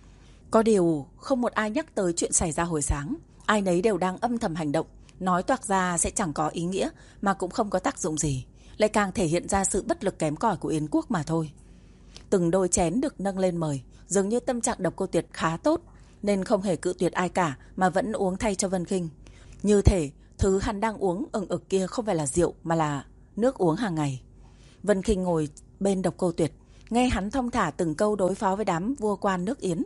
Speaker 1: Có điều không một ai nhắc tới chuyện xảy ra hồi sáng. Ai nấy đều đang âm thầm hành động. Nói toạc ra sẽ chẳng có ý nghĩa, mà cũng không có tác dụng gì, lại càng thể hiện ra sự bất lực kém cỏi của Yến Quốc mà thôi. Từng đôi chén được nâng lên mời. Dường như tâm trạng Độc Cô Tuyệt khá tốt, nên không hề cự tuyệt ai cả, mà vẫn uống thay cho Vân Khinh. Như thể thứ hắn đang uống ừng ực kia không phải là rượu, mà là nước uống hàng ngày. Vân Khinh ngồi bên Độc Cô Tuyệt, nghe hắn thong thả từng câu đối phó với đám vua quan nước Yến,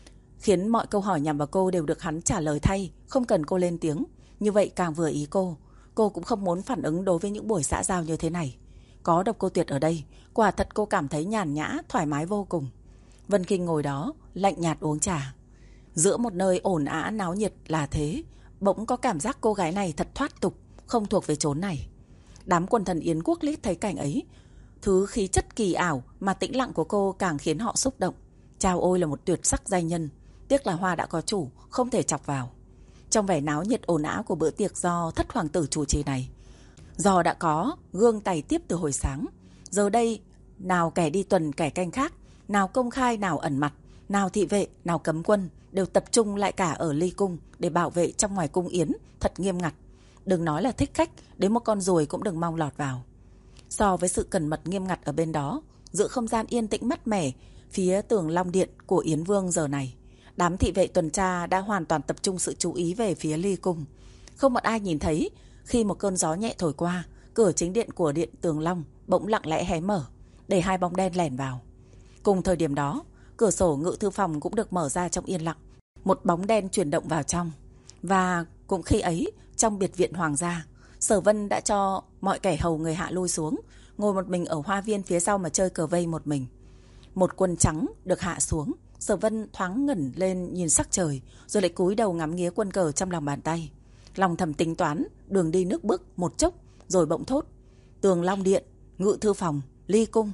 Speaker 1: khiến mọi câu hỏi nhằm vào cô đều được hắn trả lời thay, không cần cô lên tiếng. Như vậy càng vừa ý cô. Cô cũng không muốn phản ứng đối với những buổi xã giao như thế này. Có Độc Cô Tuyệt ở đây, quả thật cô cảm thấy nhàn nhã, thoải mái vô cùng. Vân Khinh ngồi đó, lạnh nhạt uống trà. Giữa một nơi ồn ào náo nhiệt là thế, bỗng có cảm giác cô gái này thật thoát tục, không thuộc về chốn này. Đám quần thần Yến Quốc liếc thấy cảnh ấy, thứ khí chất kỳ ảo mà tĩnh lặng của cô càng khiến họ xúc động. Chao ôi là một tuyệt sắc giai nhân, tiếc là hoa đã có chủ, không thể chọc vào. Trong vẻ náo nhiệt ồn ào của bữa tiệc do thất hoàng tử chủ trì này, do đã có gương tày tiếp từ hồi sáng, giờ đây nào kẻ đi tuần kẻ canh khác, nào công khai nào ẩn mặt, nào thị vệ nào cấm quân, đều tập trung lại cả ở Ly Cung để bảo vệ trong ngoài cung Yến thật nghiêm ngặt. Đừng nói là thích khách, đến một con ruồi cũng đừng mong lọt vào. So với sự cẩn mật nghiêm ngặt ở bên đó, giữa không gian yên tĩnh mát mẻ phía tường Long Điện của Yến Vương giờ này, đám thị vệ tuần tra đã hoàn toàn tập trung sự chú ý về phía Ly Cung. Không một ai nhìn thấy khi một cơn gió nhẹ thổi qua, cửa chính điện của điện Tường Long bỗng lặng lẽ hé mở, để hai bóng đen lẻn vào. Cùng thời điểm đó, cửa sổ ngự thư phòng cũng được mở ra trong yên lặng. Một bóng đen chuyển động vào trong. Và cũng khi ấy, trong biệt viện hoàng gia, Sở Vân đã cho mọi kẻ hầu người hạ lui xuống, ngồi một mình ở hoa viên phía sau mà chơi cờ vây một mình. Một quân trắng được hạ xuống. Sở Vân thoáng ngẩng lên nhìn sắc trời, rồi lại cúi đầu ngắm nghía quân cờ trong lòng bàn tay. Lòng thầm tính toán đường đi nước bước một chốc, rồi bỗng thốt: Tường Long Điện, ngự thư phòng, Ly Cung.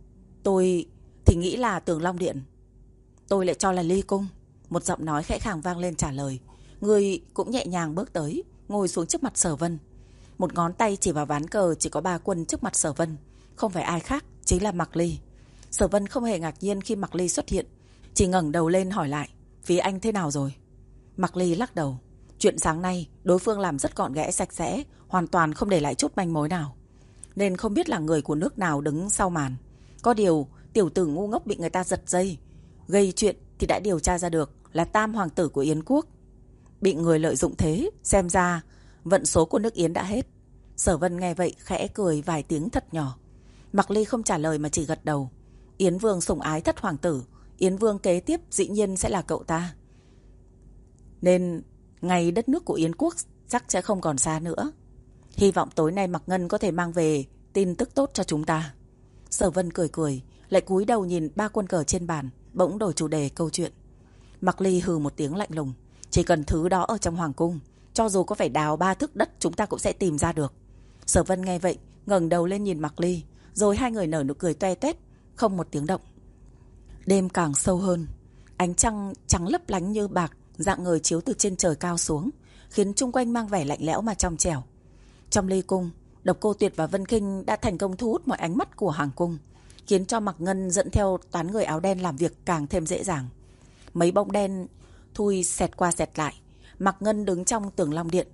Speaker 1: Tôi thì nghĩ là Tường Long Điện, tôi lại cho là Ly Cung. Một giọng nói khẽ khàng vang lên trả lời. Người cũng nhẹ nhàng bước tới, ngồi xuống trước mặt Sở Vân. Một ngón tay chỉ vào ván cờ chỉ có ba quân trước mặt Sở Vân, không phải ai khác, chính là Mạc Ly. Sở Vân không hề ngạc nhiên khi Mạc Ly xuất hiện, chỉ ngẩng đầu lên hỏi lại: Phía anh thế nào rồi? Mạc Ly lắc đầu. Chuyện sáng nay đối phương làm rất gọn ghẽ sạch sẽ, hoàn toàn không để lại chút manh mối nào, nên không biết là người của nước nào đứng sau màn. Có điều tiểu tử ngu ngốc bị người ta giật dây gây chuyện thì đã điều tra ra được là tam hoàng tử của Yến Quốc. Bị người lợi dụng thế, xem ra vận số của nước Yến đã hết. Sở Vân nghe vậy khẽ cười vài tiếng thật nhỏ. Mạc Ly không trả lời mà chỉ gật đầu. Yến Vương sủng ái thất hoàng tử, Yến Vương kế tiếp dĩ nhiên sẽ là cậu ta, nên ngày đất nước của Yến Quốc chắc sẽ không còn xa nữa. Hy vọng tối nay Mạc Ngân có thể mang về tin tức tốt cho chúng ta. Sở Vân cười cười, lại cúi đầu nhìn ba quân cờ trên bàn, bỗng đổi chủ đề câu chuyện. Mạc Ly hừ một tiếng lạnh lùng. Chỉ cần thứ đó ở trong hoàng cung, Cho dù có phải đào ba thước đất chúng ta cũng sẽ tìm ra được. Sở Vân nghe vậy, ngẩng đầu lên nhìn Mạc Ly, rồi hai người nở nụ cười toe toét, không một tiếng động. Đêm càng sâu hơn, ánh trăng trắng lấp lánh như bạc rạng ngời chiếu từ trên trời cao xuống, khiến chung quanh mang vẻ lạnh lẽo mà trong trẻo. Trong ly cung, Độc Cô Tuyệt và Vân Khinh đã thành công thu hút mọi ánh mắt của hoàng cung, khiến cho Mạc Ngân dẫn theo toán người áo đen làm việc càng thêm dễ dàng. Mấy bóng đen thui xẹt qua xẹt lại, Mạc Ngân đứng trong Tường Long Điện,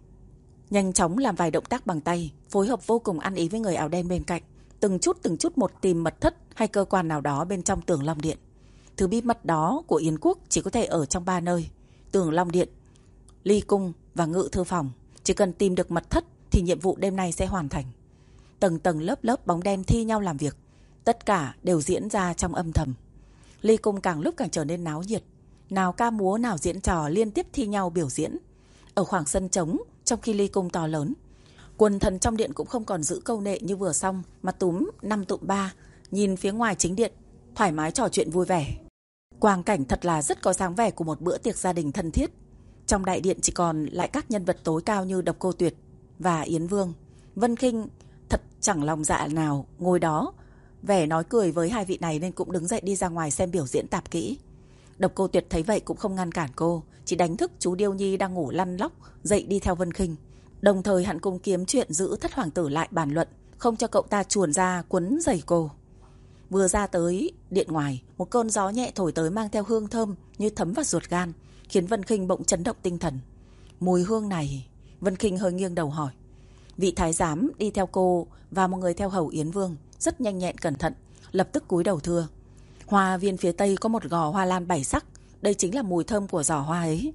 Speaker 1: nhanh chóng làm vài động tác bằng tay, phối hợp vô cùng ăn ý với người áo đen bên cạnh, từng chút từng chút một tìm mật thất hay cơ quan nào đó bên trong Tường Long Điện. Thứ bí mật đó của Yến quốc chỉ có thể ở trong ba nơi: Tường Long Điện, Ly Cung và Ngự Thư Phòng. Chỉ cần tìm được mật thất thì nhiệm vụ đêm nay sẽ hoàn thành. Tầng tầng lớp lớp bóng đen thi nhau làm việc, tất cả đều diễn ra trong âm thầm. Ly Cung càng lúc càng trở nên náo nhiệt, nào ca múa nào diễn trò liên tiếp thi nhau biểu diễn. Ở khoảng sân trống, trong khi Ly Cung to lớn, quần thần trong điện cũng không còn giữ câu nệ như vừa xong, mà túm năm tụm ba, nhìn phía ngoài chính điện, thoải mái trò chuyện vui vẻ. Quang cảnh thật là rất có dáng vẻ của một bữa tiệc gia đình thân thiết. Trong đại điện chỉ còn lại các nhân vật tối cao như Độc Cô Tuyệt và Yến Vương. Vân Khinh thật chẳng lòng dạ nào ngồi đó vẻ nói cười với hai vị này, nên cũng đứng dậy đi ra ngoài xem biểu diễn tạp kỹ. Độc Cô Tuyệt thấy vậy cũng không ngăn cản cô, chỉ đánh thức chú Điêu Nhi đang ngủ lăn lóc dậy đi theo Vân Khinh. Đồng thời hắn cũng kiếm chuyện giữ Thất Hoàng tử lại bàn luận, không cho cậu ta chuồn ra quấn rầy cô. Vừa ra tới điện ngoài, một cơn gió nhẹ thổi tới mang theo hương thơm như thấm vào ruột gan, khiến Vân Khinh bỗng chấn động tinh thần. Mùi hương này... Vân Khinh hơi nghiêng đầu hỏi. Vị thái giám đi theo cô và một người theo hầu Yến Vương rất nhanh nhẹn cẩn thận, lập tức cúi đầu thưa: Hoa viên phía tây có một gò hoa lan bảy sắc, đây chính là mùi thơm của giò hoa ấy.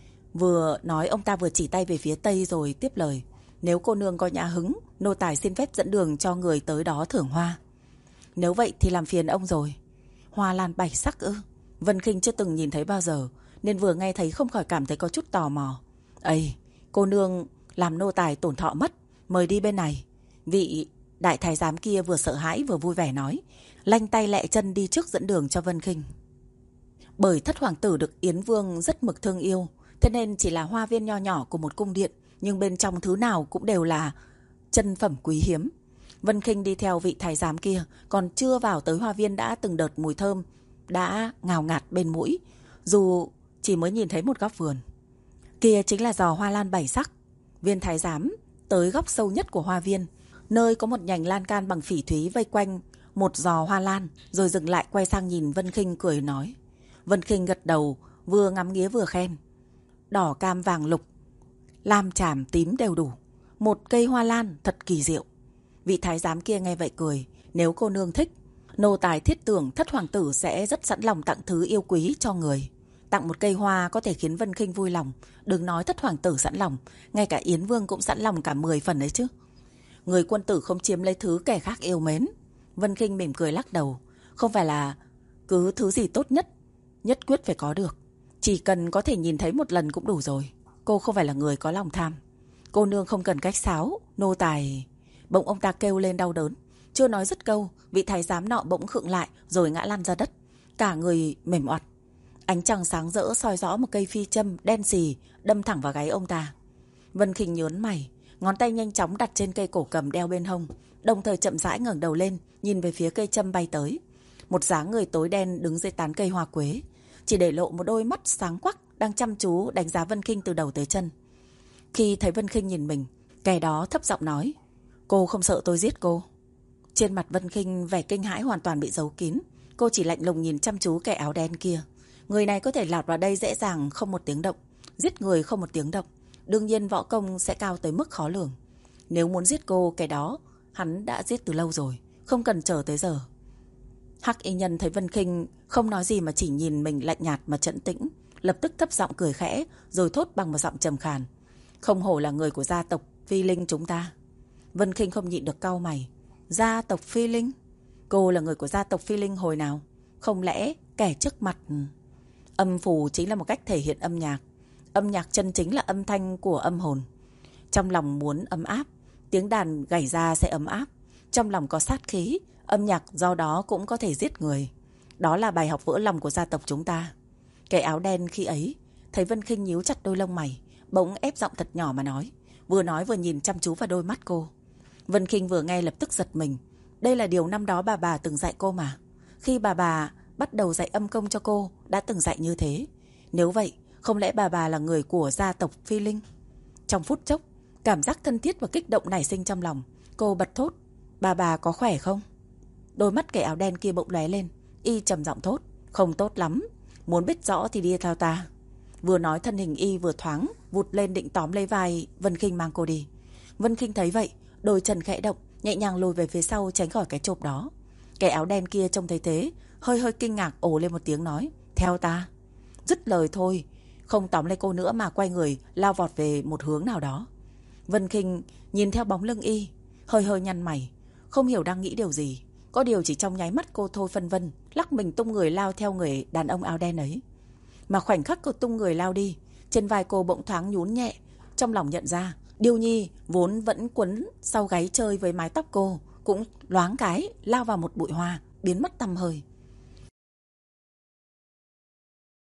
Speaker 1: Vừa nói ông ta vừa chỉ tay về phía tây rồi tiếp lời: Nếu cô nương có nhã hứng, nô tài xin phép dẫn đường cho người tới đó thưởng hoa. Nếu vậy thì làm phiền ông rồi. Hoa lan bảy sắc ư? Vân Khinh chưa từng nhìn thấy bao giờ, nên vừa nghe thấy không khỏi cảm thấy có chút tò mò. Ây, cô nương làm nô tài tổn thọ mất, mời đi bên này. Vị đại thái giám kia vừa sợ hãi vừa vui vẻ nói, lanh tay lẹ chân đi trước dẫn đường cho Vân Khinh. Bởi Thất Hoàng tử được Yến Vương rất mực thương yêu, thế nên chỉ là hoa viên nho nhỏ của một cung điện, nhưng bên trong thứ nào cũng đều là chân phẩm quý hiếm. Vân Khinh đi theo vị thái giám kia, còn chưa vào tới hoa viên đã từng đợt mùi thơm đã ngào ngạt bên mũi, dù chỉ mới nhìn thấy một góc vườn. Kia chính là giò hoa lan bảy sắc. Viên thái giám tới góc sâu nhất của hoa viên, nơi có một nhành lan can bằng phỉ thúy vây quanh một giò hoa lan, rồi dừng lại quay sang nhìn Vân Khinh cười nói. Vân Khinh gật đầu, vừa ngắm nghía vừa khen. Đỏ cam vàng lục, lam chàm tím đều đủ, một cây hoa lan thật kỳ diệu. Vị thái giám kia nghe vậy cười, nếu cô nương thích, nô tài thiết tưởng Thất Hoàng tử sẽ rất sẵn lòng tặng thứ yêu quý cho người. Tặng một cây hoa có thể khiến Vân Khinh vui lòng, đừng nói Thất Hoàng tử sẵn lòng, ngay cả Yến Vương cũng sẵn lòng cả mười phần ấy chứ. Người quân tử không chiếm lấy thứ kẻ khác yêu mến. Vân Khinh mỉm cười lắc đầu, không phải là cứ thứ gì tốt nhất nhất quyết phải có được, chỉ cần có thể nhìn thấy một lần cũng đủ rồi. Cô không phải là người có lòng tham. Cô nương không cần cách sáo, nô tài... Bỗng ông ta kêu lên đau đớn, chưa nói dứt câu, vị thái giám nọ bỗng khựng lại rồi ngã lăn ra đất, cả người mềm oặt. Ánh trăng sáng rỡ soi rõ một cây phi châm đen xì đâm thẳng vào gáy ông ta. Vân Khinh nhớn mày, ngón tay nhanh chóng đặt trên cây cổ cầm đeo bên hông, đồng thời chậm rãi ngẩng đầu lên nhìn về phía cây châm bay tới. Một dáng người tối đen đứng dưới tán cây hoa quế, chỉ để lộ một đôi mắt sáng quắc đang chăm chú đánh giá Vân Khinh từ đầu tới chân. Khi thấy Vân Khinh nhìn mình, kẻ đó thấp giọng nói, cô không sợ tôi giết cô? Trên mặt Vân Khinh vẻ kinh hãi hoàn toàn bị giấu kín, cô chỉ lạnh lùng nhìn chăm chú kẻ áo đen kia. Người này có thể lọt vào đây dễ dàng không một tiếng động, giết người không một tiếng động, đương nhiên võ công sẽ cao tới mức khó lường. Nếu muốn giết cô, kẻ đó hắn đã giết từ lâu rồi, không cần chờ tới giờ. Hắc y nhân thấy Vân Khinh không nói gì mà chỉ nhìn mình lạnh nhạt mà trấn tĩnh, lập tức thấp giọng cười khẽ rồi thốt bằng một giọng trầm khàn, không hổ là người của gia tộc Phi Linh chúng ta. Vân Khinh không nhịn được cau mày. Gia tộc Phi Linh? Cô là người của gia tộc Phi Linh hồi nào? Không lẽ kẻ trước mặt... Âm phủ chính là một cách thể hiện âm nhạc. Âm nhạc chân chính là âm thanh của âm hồn. Trong lòng muốn ấm áp, tiếng đàn gảy ra sẽ ấm áp. Trong lòng có sát khí, âm nhạc do đó cũng có thể giết người. Đó là bài học vỡ lòng của gia tộc chúng ta. Kẻ áo đen khi ấy thấy Vân Khinh nhíu chặt đôi lông mày, bỗng ép giọng thật nhỏ mà nói, vừa nói vừa nhìn chăm chú vào đôi mắt cô. Vân Khinh vừa nghe lập tức giật mình. Đây là điều năm đó bà bà từng dạy cô mà. Khi bà bà bắt đầu dạy âm công cho cô đã từng dạy như thế. Nếu vậy, không lẽ bà bà là người của gia tộc Phi Linh? Trong phút chốc, cảm giác thân thiết và kích động nảy sinh trong lòng. Cô bật thốt, bà bà có khỏe không? Đôi mắt kẻ áo đen kia bỗng lóe lên. Y trầm giọng thốt, không tốt lắm. Muốn biết rõ thì đi theo ta. Vừa nói thân hình Y vừa thoáng vụt lên định tóm lấy vai Vân Khinh mang cô đi. Vân Khinh thấy vậy, đôi chân khẽ động, nhẹ nhàng lùi về phía sau tránh khỏi cái chộp đó. Kẻ áo đen kia trông thấy thế, hơi hơi kinh ngạc ồ lên một tiếng nói, theo ta. Dứt lời thôi, không tóm lấy cô nữa mà quay người lao vọt về một hướng nào đó. Vân Khinh nhìn theo bóng lưng Y, hơi hơi nhăn mày, không hiểu đang nghĩ điều gì. Có điều chỉ trong nháy mắt cô thôi phân vân, lắc mình tung người lao theo người đàn ông áo đen ấy. Mà khoảnh khắc cô tung người lao đi, trên vai cô bỗng thoáng nhún nhẹ. Trong lòng nhận ra, Điêu Nhi vốn vẫn quấn sau gáy chơi với mái tóc cô cũng loáng cái lao vào một bụi hoa, biến mất tăm hơi.